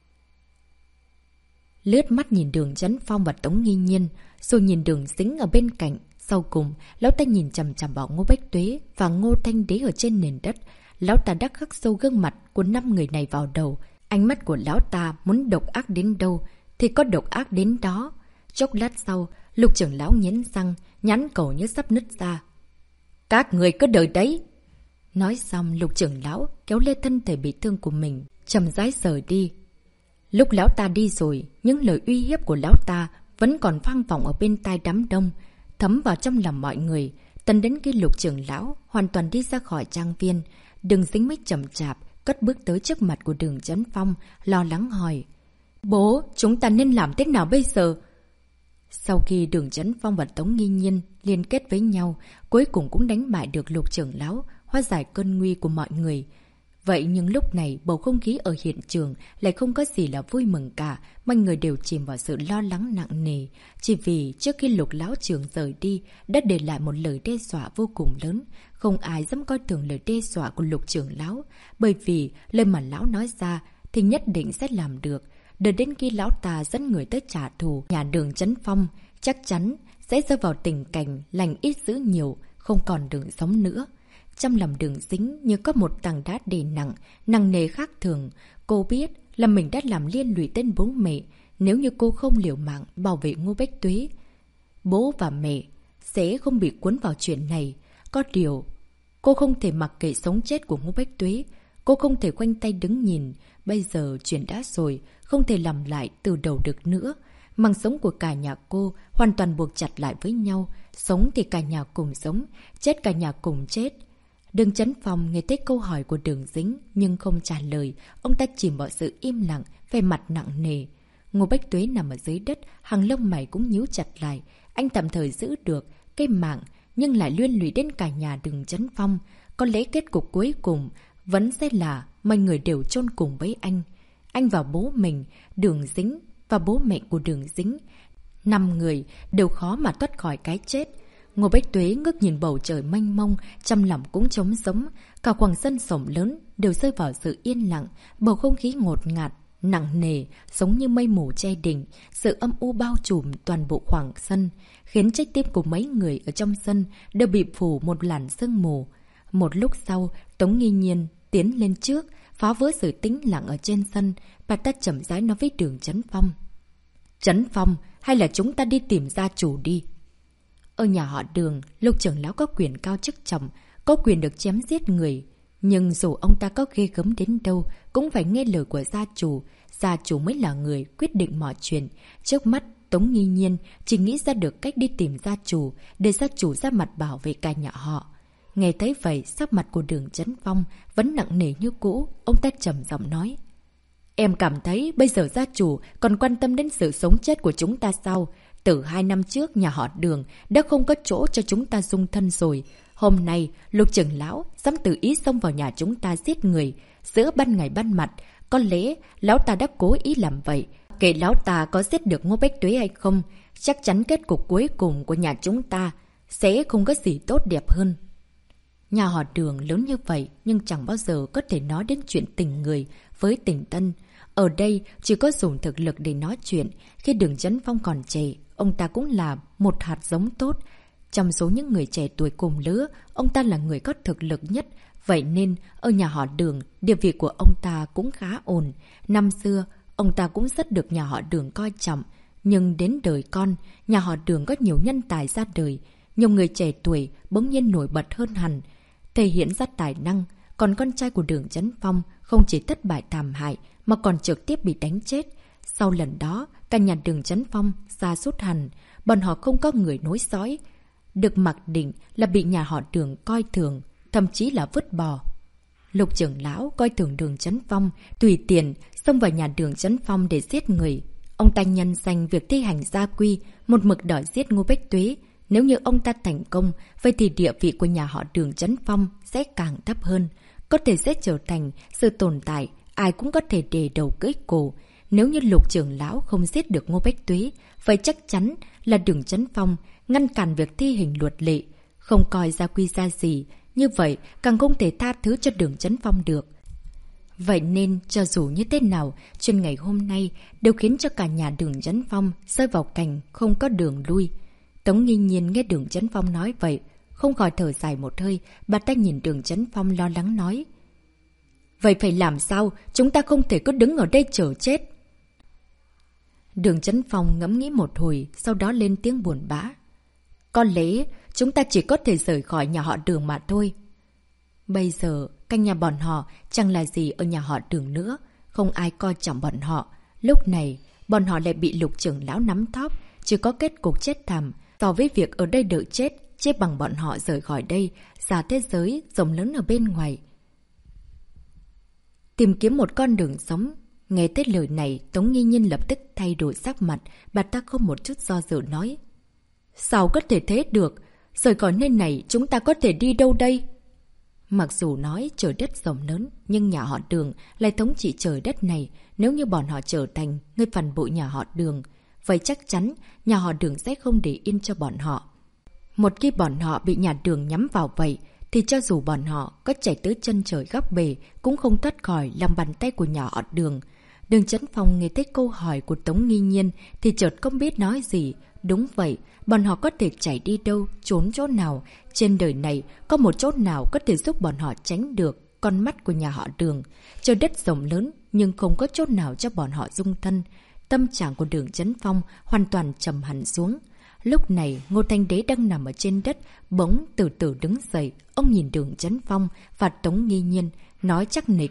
lướt mắt nhìn Đường Chấn Phong và Tống Nghi Nhiên, rồi nhìn Đường Dính ở bên cạnh. Sau cùng, lão ta nhìn chằm chằm vào Ngô Bách Tuế và Ngô Thanh Đế ở trên nền đất. Lão ta đắc khắc sâu gương mặt của năm người này vào đầu. Ánh mắt của lão ta muốn độc ác đến đâu thì có độc ác đến đó. Chốc lát sau, Lục trưởng lão nghiến răng, nhãn cầu như sắp nứt ra. Các người cứ đợi đấy. Nói xong, Lục trưởng lão kéo lê thân thể bị thương của mình, chậm rãi rời đi. Lúc lão ta đi rồi, những lời uy hiếp của lão ta vẫn còn vang vọng ở bên tai đám đông, thấm vào trong lòng mọi người. Tận đến khi Lục trưởng lão hoàn toàn đi ra khỏi trang viên, Đường Dính mới chậm chạp cất bước tới trước mặt của Đường Chấn Phong, lo lắng hỏi: Bố, chúng ta nên làm thế nào bây giờ? Sau khi Đường Chấn Phong và Tống Nghi Nhiên liên kết với nhau, cuối cùng cũng đánh bại được Lục trưởng lão, hóa giải cơn nguy của mọi người. Vậy nhưng lúc này bầu không khí ở hiện trường lại không có gì là vui mừng cả, mọi người đều chìm vào sự lo lắng nặng nề. Chỉ vì trước khi Lục lão trưởng rời đi đã để lại một lời đe dọa vô cùng lớn. Không ai dám coi thường lời đe dọa của Lục trưởng lão, bởi vì lời mà lão nói ra thì nhất định sẽ làm được. Đợi đến khi lão ta dẫn người tới trả thù nhà Đường Chấn Phong, chắc chắn sẽ rơi vào tình cảnh lành ít dữ nhiều, không còn đường sống nữa. Trong lòng Đường Sính như có một tảng đá đè nặng, nặng nề khác thường. Cô biết là mình đã làm liên lụy đến bố mẹ. Nếu như cô không liều mạng bảo vệ Ngô Bách Tuế, bố và mẹ sẽ không bị cuốn vào chuyện này. Có điều, cô không thể mặc kệ sống chết của Ngô Bách Tuế. Cô không thể khoanh tay đứng nhìn. Bây giờ chuyện đã rồi, không thể làm lại từ đầu được nữa. Mạng sống của cả nhà cô hoàn toàn buộc chặt lại với nhau. Sống thì cả nhà cùng sống, chết cả nhà cùng chết. Đường Chấn Phong nghe thấy câu hỏi của Đường Dính nhưng không trả lời. Ông ta chìm vào sự im lặng, vẻ mặt nặng nề. Ngô Bách Tuế nằm ở dưới đất, hàng lông mày cũng nhíu chặt lại. Anh tạm thời giữ được cái mạng, nhưng lại liên lụy đến cả nhà Đường Chấn Phong. Có lẽ kết cục cuối cùng vẫn sẽ là mọi người đều chôn cùng với anh. Anh và bố mình, Đường Dính và bố mẹ của Đường Dính. Năm người đều khó mà thoát khỏi cái chết. Ngô Bách Tuế ngước nhìn bầu trời mênh mông, trong lòng cũng trống sống. Cả khoảng sân rộng lớn đều rơi vào sự yên lặng, bầu không khí ngột ngạt, nặng nề, giống như mây mù che đỉnh. Sự âm u bao trùm toàn bộ khoảng sân, khiến trái tim của mấy người ở trong sân đều bị phủ một làn sương mù. Một lúc sau, Tống Nghi Nhiên tiến lên trước, phá vỡ sự tĩnh lặng ở trên sân. Bà ta chậm rãi nói với Đường Chấn Phong. Chấn Phong, hay là chúng ta đi tìm gia chủ đi. Ở nhà họ Đường, Lục trưởng lão có quyền cao chức trọng, có quyền được chém giết người. Nhưng dù ông ta có ghê gớm đến đâu, cũng phải nghe lời của gia chủ. Gia chủ mới là người quyết định mọi chuyện. Trước mắt, Tống Nghi Nhiên chỉ nghĩ ra được cách đi tìm gia chủ, để gia chủ ra mặt bảo vệ cả nhà họ. Nghe thấy vậy, sắc mặt của Đường Chấn Phong vẫn nặng nề như cũ. Ông ta trầm giọng nói. Em cảm thấy bây giờ gia chủ còn quan tâm đến sự sống chết của chúng ta sao? Từ hai năm trước, nhà họ Đường đã không có chỗ cho chúng ta dung thân rồi. Hôm nay, Lục trưởng lão dám tự ý xông vào nhà chúng ta giết người. Giữa ban ngày ban mặt, có lẽ lão ta đã cố ý làm vậy. Kể lão ta có giết được Ngô Bách Tuế hay không, chắc chắn kết cục cuối cùng của nhà chúng ta sẽ không có gì tốt đẹp hơn. Nhà họ Đường lớn như vậy nhưng chẳng bao giờ có thể nói đến chuyện tình người với tình tân. Ở đây chỉ có dùng thực lực để nói chuyện. Khi Đường Chấn Phong còn trẻ, ông ta cũng là một hạt giống tốt. Trong số những người trẻ tuổi cùng lứa, ông ta là người có thực lực nhất. Vậy nên, ở nhà họ Đường, địa vị của ông ta cũng khá ổn. Năm xưa, ông ta cũng rất được nhà họ Đường coi trọng. Nhưng đến đời con, nhà họ Đường có nhiều nhân tài ra đời. Nhiều người trẻ tuổi bỗng nhiên nổi bật hơn hẳn, thể hiện ra tài năng. Còn con trai của Đường Chấn Phong không chỉ thất bại thảm hại, mà còn trực tiếp bị đánh chết. Sau lần đó, cả nhà Đường Chấn Phong sa sút hẳn, bọn họ không có người nối dõi. Được mặc định là bị nhà họ Đường coi thường, thậm chí là vứt bỏ. Lục trưởng lão coi thường Đường Chấn Phong, tùy tiền xông vào nhà Đường Chấn Phong để giết người. Ông ta nhân danh việc thi hành gia quy, một mực đòi giết Ngô Bách Tuế. Nếu như ông ta thành công, vậy thì địa vị của nhà họ Đường Chấn Phong sẽ càng thấp hơn. Có thể sẽ trở thành sự tồn tại ai cũng có thể đề đầu cưỡi cổ. Nếu như Lục trưởng lão không giết được Ngô Bách Tuế, vậy chắc chắn là Đường Chấn Phong ngăn cản việc thi hành luật lệ, không coi gia quy ra gì. Như vậy càng không thể tha thứ cho Đường Chấn Phong được. Vậy nên cho dù như thế nào, chuyện ngày hôm nay đều khiến cho cả nhà Đường Chấn Phong rơi vào cảnh không có đường lui. Tống Nghi Nhiên nghe Đường Chấn Phong nói vậy, không khỏi thở dài một hơi. Bà ta nhìn Đường Chấn Phong lo lắng nói. Vậy phải làm sao? Chúng ta không thể cứ đứng ở đây chờ chết. Đường Chấn Phong ngẫm nghĩ một hồi, sau đó lên tiếng buồn bã. Có lẽ chúng ta chỉ có thể rời khỏi nhà họ Đường mà thôi. Bây giờ, căn nhà bọn họ chẳng là gì ở nhà họ Đường nữa. Không ai coi trọng bọn họ. Lúc này, bọn họ lại bị Lục trưởng lão nắm thóp, chỉ có kết cục chết thảm. So với việc ở đây đợi chết, chết bằng bọn họ rời khỏi đây, ra thế giới rộng lớn ở bên ngoài. Tìm kiếm một con đường sống. Nghe tới lời này, Tống Nghi Nhiên lập tức thay đổi sắc mặt. Bà ta không một chút do dự nói. Sao có thể thế được? Rời khỏi nơi này chúng ta có thể đi đâu đây? Mặc dù nói trời đất rộng lớn, nhưng nhà họ Đường lại thống trị trời đất này. Nếu như bọn họ trở thành người phản bội nhà họ Đường, vậy chắc chắn nhà họ Đường sẽ không để yên cho bọn họ. Một khi bọn họ bị nhà Đường nhắm vào vậy, thì cho dù bọn họ có chạy tới chân trời góc bể cũng không thoát khỏi lòng bàn tay của nhà họ Đường. Đường Chấn Phong nghe thấy câu hỏi của Tống Nghi Nhiên thì chợt không biết nói gì. Đúng vậy, bọn họ có thể chạy đi đâu, trốn chỗ nào. Trên đời này có một chỗ nào có thể giúp bọn họ tránh được con mắt của nhà họ Đường. Trời đất rộng lớn nhưng không có chỗ nào cho bọn họ dung thân. Tâm trạng của Đường Chấn Phong hoàn toàn trầm hẳn xuống. Lúc này Ngô Thanh Đế đang nằm ở trên đất, bỗng từ từ đứng dậy. Ông nhìn Đường Chấn Phong và Tống Nghi Nhiên, nói chắc nịch: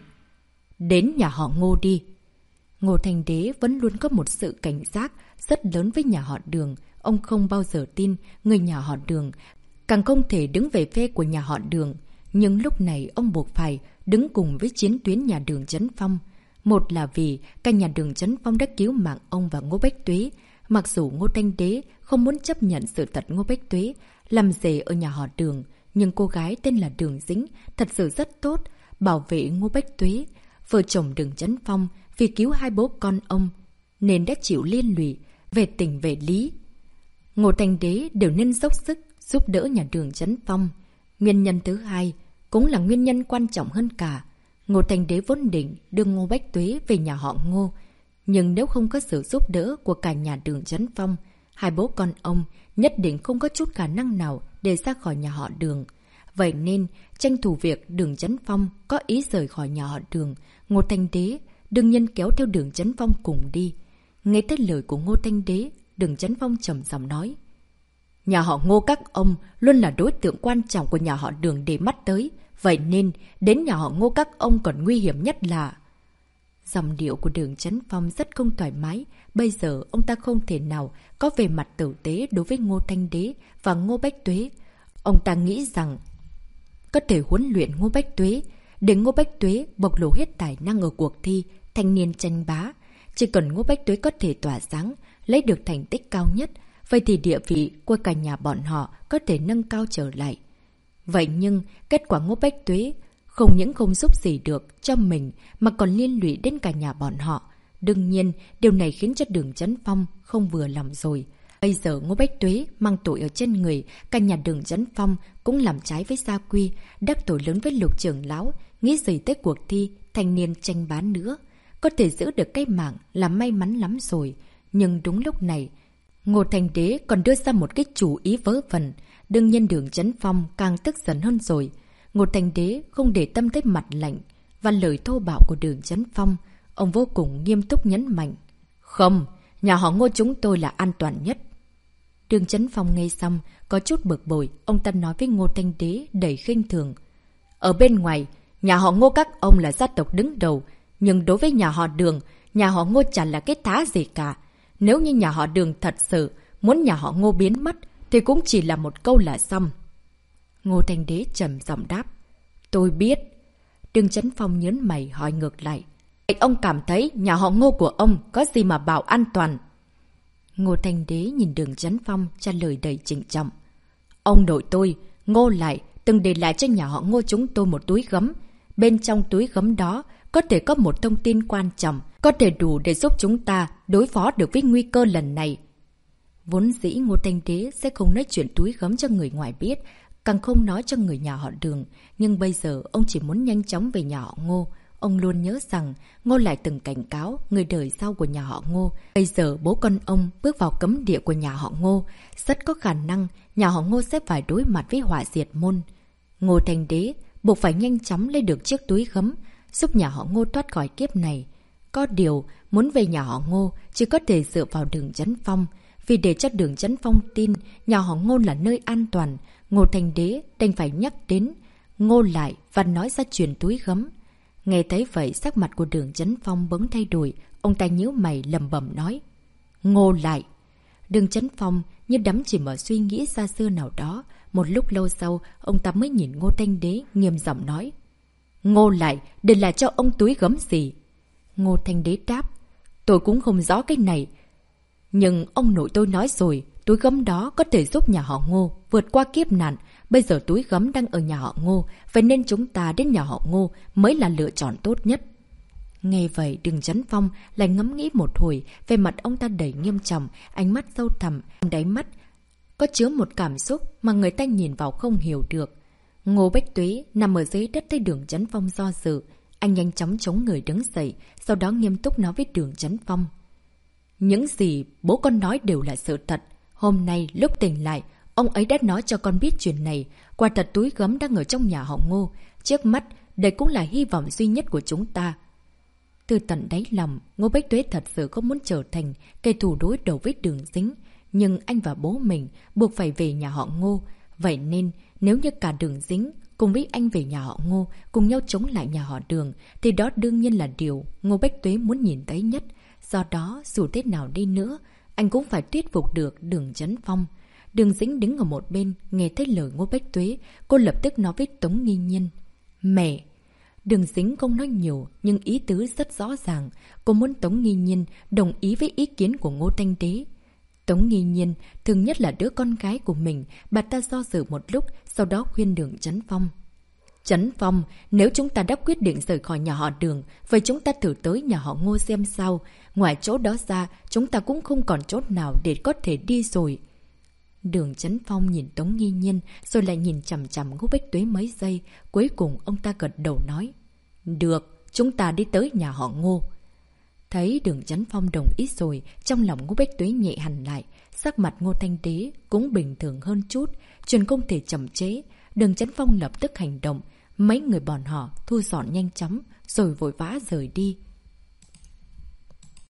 đến nhà họ Ngô đi. Ngô Thanh Đế vẫn luôn có một sự cảnh giác rất lớn với nhà họ Đường. Ông không bao giờ tin người nhà họ Đường, càng không thể đứng về phe của nhà họ Đường. Nhưng lúc này ông buộc phải đứng cùng với chiến tuyến nhà Đường Chấn Phong. Một là vì cả nhà Đường Chấn Phong đã cứu mạng ông và Ngô Bách Tuế. Mặc dù Ngô Thanh Đế không muốn chấp nhận sự thật Ngô Bách Tuế làm rể ở nhà họ Đường, nhưng cô gái tên là Đường Dĩnh thật sự rất tốt, bảo vệ Ngô Bách Tuế. Vợ chồng Đường Chấn Phong vì cứu hai bố con ông nên đã chịu liên lụy về tình về lý. Ngô Thanh Đế đều nên dốc sức giúp đỡ nhà Đường Chấn Phong. Nguyên nhân thứ hai cũng là nguyên nhân quan trọng hơn cả. Ngô Thanh Đế vốn định đưa Ngô Bách Tuế về nhà họ Ngô, nhưng nếu không có sự giúp đỡ của cả nhà Đường Chấn Phong, hai bố con ông nhất định không có chút khả năng nào để ra khỏi nhà họ Đường. Vậy nên, tranh thủ việc Đường Chấn Phong có ý rời khỏi nhà họ Đường, Ngô Thanh Đế đương nhiên kéo theo Đường Chấn Phong cùng đi. Nghe tới lời của Ngô Thanh Đế, Đường Chấn Phong trầm giọng nói: nhà họ Ngô các ông luôn là đối tượng quan trọng của nhà họ Đường để mắt tới. Vậy nên, đến nhà họ Ngô các ông còn nguy hiểm nhất là... Dòng điệu của Đường Chấn Phong rất không thoải mái. Bây giờ ông ta không thể nào có về mặt tử tế đối với Ngô Thanh Đế và Ngô Bách Tuế. Ông ta nghĩ rằng có thể huấn luyện Ngô Bách Tuế để Ngô Bách Tuế bộc lộ hết tài năng ở cuộc thi thanh niên tranh bá. Chỉ cần Ngô Bách Tuế có thể tỏa sáng, lấy được thành tích cao nhất, vậy thì địa vị của cả nhà bọn họ có thể nâng cao trở lại. Vậy nhưng kết quả Ngô Bách Tuế không những không giúp gì được cho mình mà còn liên lụy đến cả nhà bọn họ. Đương nhiên, điều này khiến cho Đường Chấn Phong không vừa lòng rồi. Bây giờ Ngô Bách Tuế mang tội ở trên người, cả nhà Đường Chấn Phong cũng làm trái với gia quy, đắc tội lớn với Lục trưởng lão, nghĩ gì tới cuộc thi thanh niên tranh bá nữa. Có thể giữ được cái mạng là may mắn lắm rồi. Nhưng đúng lúc này, Ngô Thanh Đế còn đưa ra một cái chủ ý vớ vẩn. Đương nhiên Đường Chấn Phong càng tức giận hơn rồi. Ngô Thanh Đế không để tâm tới mặt lạnh và lời thô bạo của Đường Chấn Phong. Ông vô cùng nghiêm túc nhấn mạnh: không, nhà họ Ngô chúng tôi là an toàn nhất. Đường Chấn Phong nghe xong có chút bực bội. Ông ta nói với Ngô Thanh Đế đầy khinh thường: ở bên ngoài, nhà họ Ngô các ông là gia tộc đứng đầu, nhưng đối với nhà họ Đường, nhà họ Ngô chẳng là cái thá gì cả. Nếu như nhà họ Đường thật sự muốn nhà họ Ngô biến mất thì cũng chỉ là một câu là xong. Ngô Thanh Đế trầm giọng đáp: tôi biết. Đường Chấn Phong nhớn mày hỏi ngược lại: vậy ông cảm thấy nhà họ Ngô của ông có gì mà bảo an toàn? Ngô Thanh Đế nhìn Đường Chấn Phong trả lời đầy trịnh trọng: ông nội tôi, Ngô Lại, từng để lại cho nhà họ Ngô chúng tôi một túi gấm. Bên trong túi gấm đó có thể có một thông tin quan trọng, có thể đủ để giúp chúng ta đối phó được với nguy cơ lần này. Vốn dĩ Ngô Thanh Đế sẽ không nói chuyện túi gấm cho người ngoài biết, càng không nói cho người nhà họ Đường. Nhưng bây giờ ông chỉ muốn nhanh chóng về nhà họ Ngô. Ông luôn nhớ rằng Ngô Lại từng cảnh cáo người đời sau của nhà họ Ngô. Bây giờ bố con ông bước vào cấm địa của nhà họ Ngô, rất có khả năng nhà họ Ngô sẽ phải đối mặt với họa diệt môn. Ngô Thanh Đế buộc phải nhanh chóng lấy được chiếc túi gấm, giúp nhà họ Ngô thoát khỏi kiếp này. Có điều, muốn về nhà họ Ngô chỉ có thể dựa vào Đường Chấn Phong. Vì để cho Đường Chấn Phong tin nhà họ Ngô là nơi an toàn, Ngô Thanh Đế đành phải nhắc đến Ngô Lại và nói ra chuyện túi gấm. Nghe thấy vậy, sắc mặt của Đường Chấn Phong bỗng thay đổi. Ông ta nhíu mày lẩm bẩm nói: Ngô Lại. Đường Chấn Phong như đắm chìm ở suy nghĩ xa xưa nào đó. Một lúc lâu sau, ông ta mới nhìn Ngô Thanh Đế nghiêm giọng nói: Ngô Lại để lại cho ông túi gấm gì? Ngô Thanh Đế đáp: tôi cũng không rõ cái này, nhưng ông nội tôi nói rồi, túi gấm đó có thể giúp nhà họ Ngô vượt qua kiếp nạn, Bây giờ túi gấm đang ở nhà họ Ngô, vậy nên chúng ta đến nhà họ Ngô mới là lựa chọn tốt nhất. Nghe vậy, Đường Chấn Phong lại ngẫm nghĩ một hồi, về mặt ông ta đầy nghiêm trọng, ánh mắt sâu thẳm, đáy mắt có chứa một cảm xúc mà người ta nhìn vào không hiểu được. Ngô Bách Tuế nằm ở dưới đất thấy Đường Chấn Phong do dự. Anh nhanh chóng chống người đứng dậy, sau đó nghiêm túc nói với Đường Chấn Phong. Những gì bố con nói đều là sự thật. Hôm nay lúc tỉnh lại, ông ấy đã nói cho con biết chuyện này. Quả thật túi gấm đang ở trong nhà họ Ngô. Trước mắt, đây cũng là hy vọng duy nhất của chúng ta. Từ tận đáy lòng, Ngô Bách Tuế thật sự không muốn trở thành kẻ thù đối đầu với Đường Dính. Nhưng anh và bố mình buộc phải về nhà họ Ngô. Vậy nên, nếu như cả Đường Dính cùng với anh về nhà họ Ngô, cùng nhau chống lại nhà họ Đường, thì đó đương nhiên là điều Ngô Bách Tuế muốn nhìn thấy nhất. Do đó, dù thế nào đi nữa, anh cũng phải thuyết phục được Đường Chấn Phong. Đường Dính đứng ở một bên, nghe thấy lời Ngô Bách Tuế, cô lập tức nói với Tống Nghi Nhiên. Mẹ! Đường Dính không nói nhiều, nhưng ý tứ rất rõ ràng. Cô muốn Tống Nghi Nhiên đồng ý với ý kiến của Ngô Thanh Đế. Tống Nghi Nhiên thường nhất là đứa con gái của mình, bà ta do dự một lúc, sau đó khuyên Đường Chấn Phong. Chấn Phong, nếu chúng ta đã quyết định rời khỏi nhà họ Đường, vậy chúng ta thử tới nhà họ Ngô xem sao. Ngoài chỗ đó ra, chúng ta cũng không còn chỗ nào để có thể đi rồi. Đường Chấn Phong nhìn Tống Nghi Nhiên, rồi lại nhìn chằm chằm Ngô Bách Tuế mấy giây. Cuối cùng ông ta gật đầu nói. Được, chúng ta đi tới nhà họ Ngô. Thấy Đường Chấn Phong đồng ý rồi, trong lòng Ngô Bách Tuế nhẹ hẳn lại. Sắc mặt Ngô Thanh Đế cũng bình thường hơn chút, chuyện không thể chậm chế. Đường Chấn Phong lập tức hành động. Mấy người bọn họ thu dọn nhanh chóng, rồi vội vã rời đi.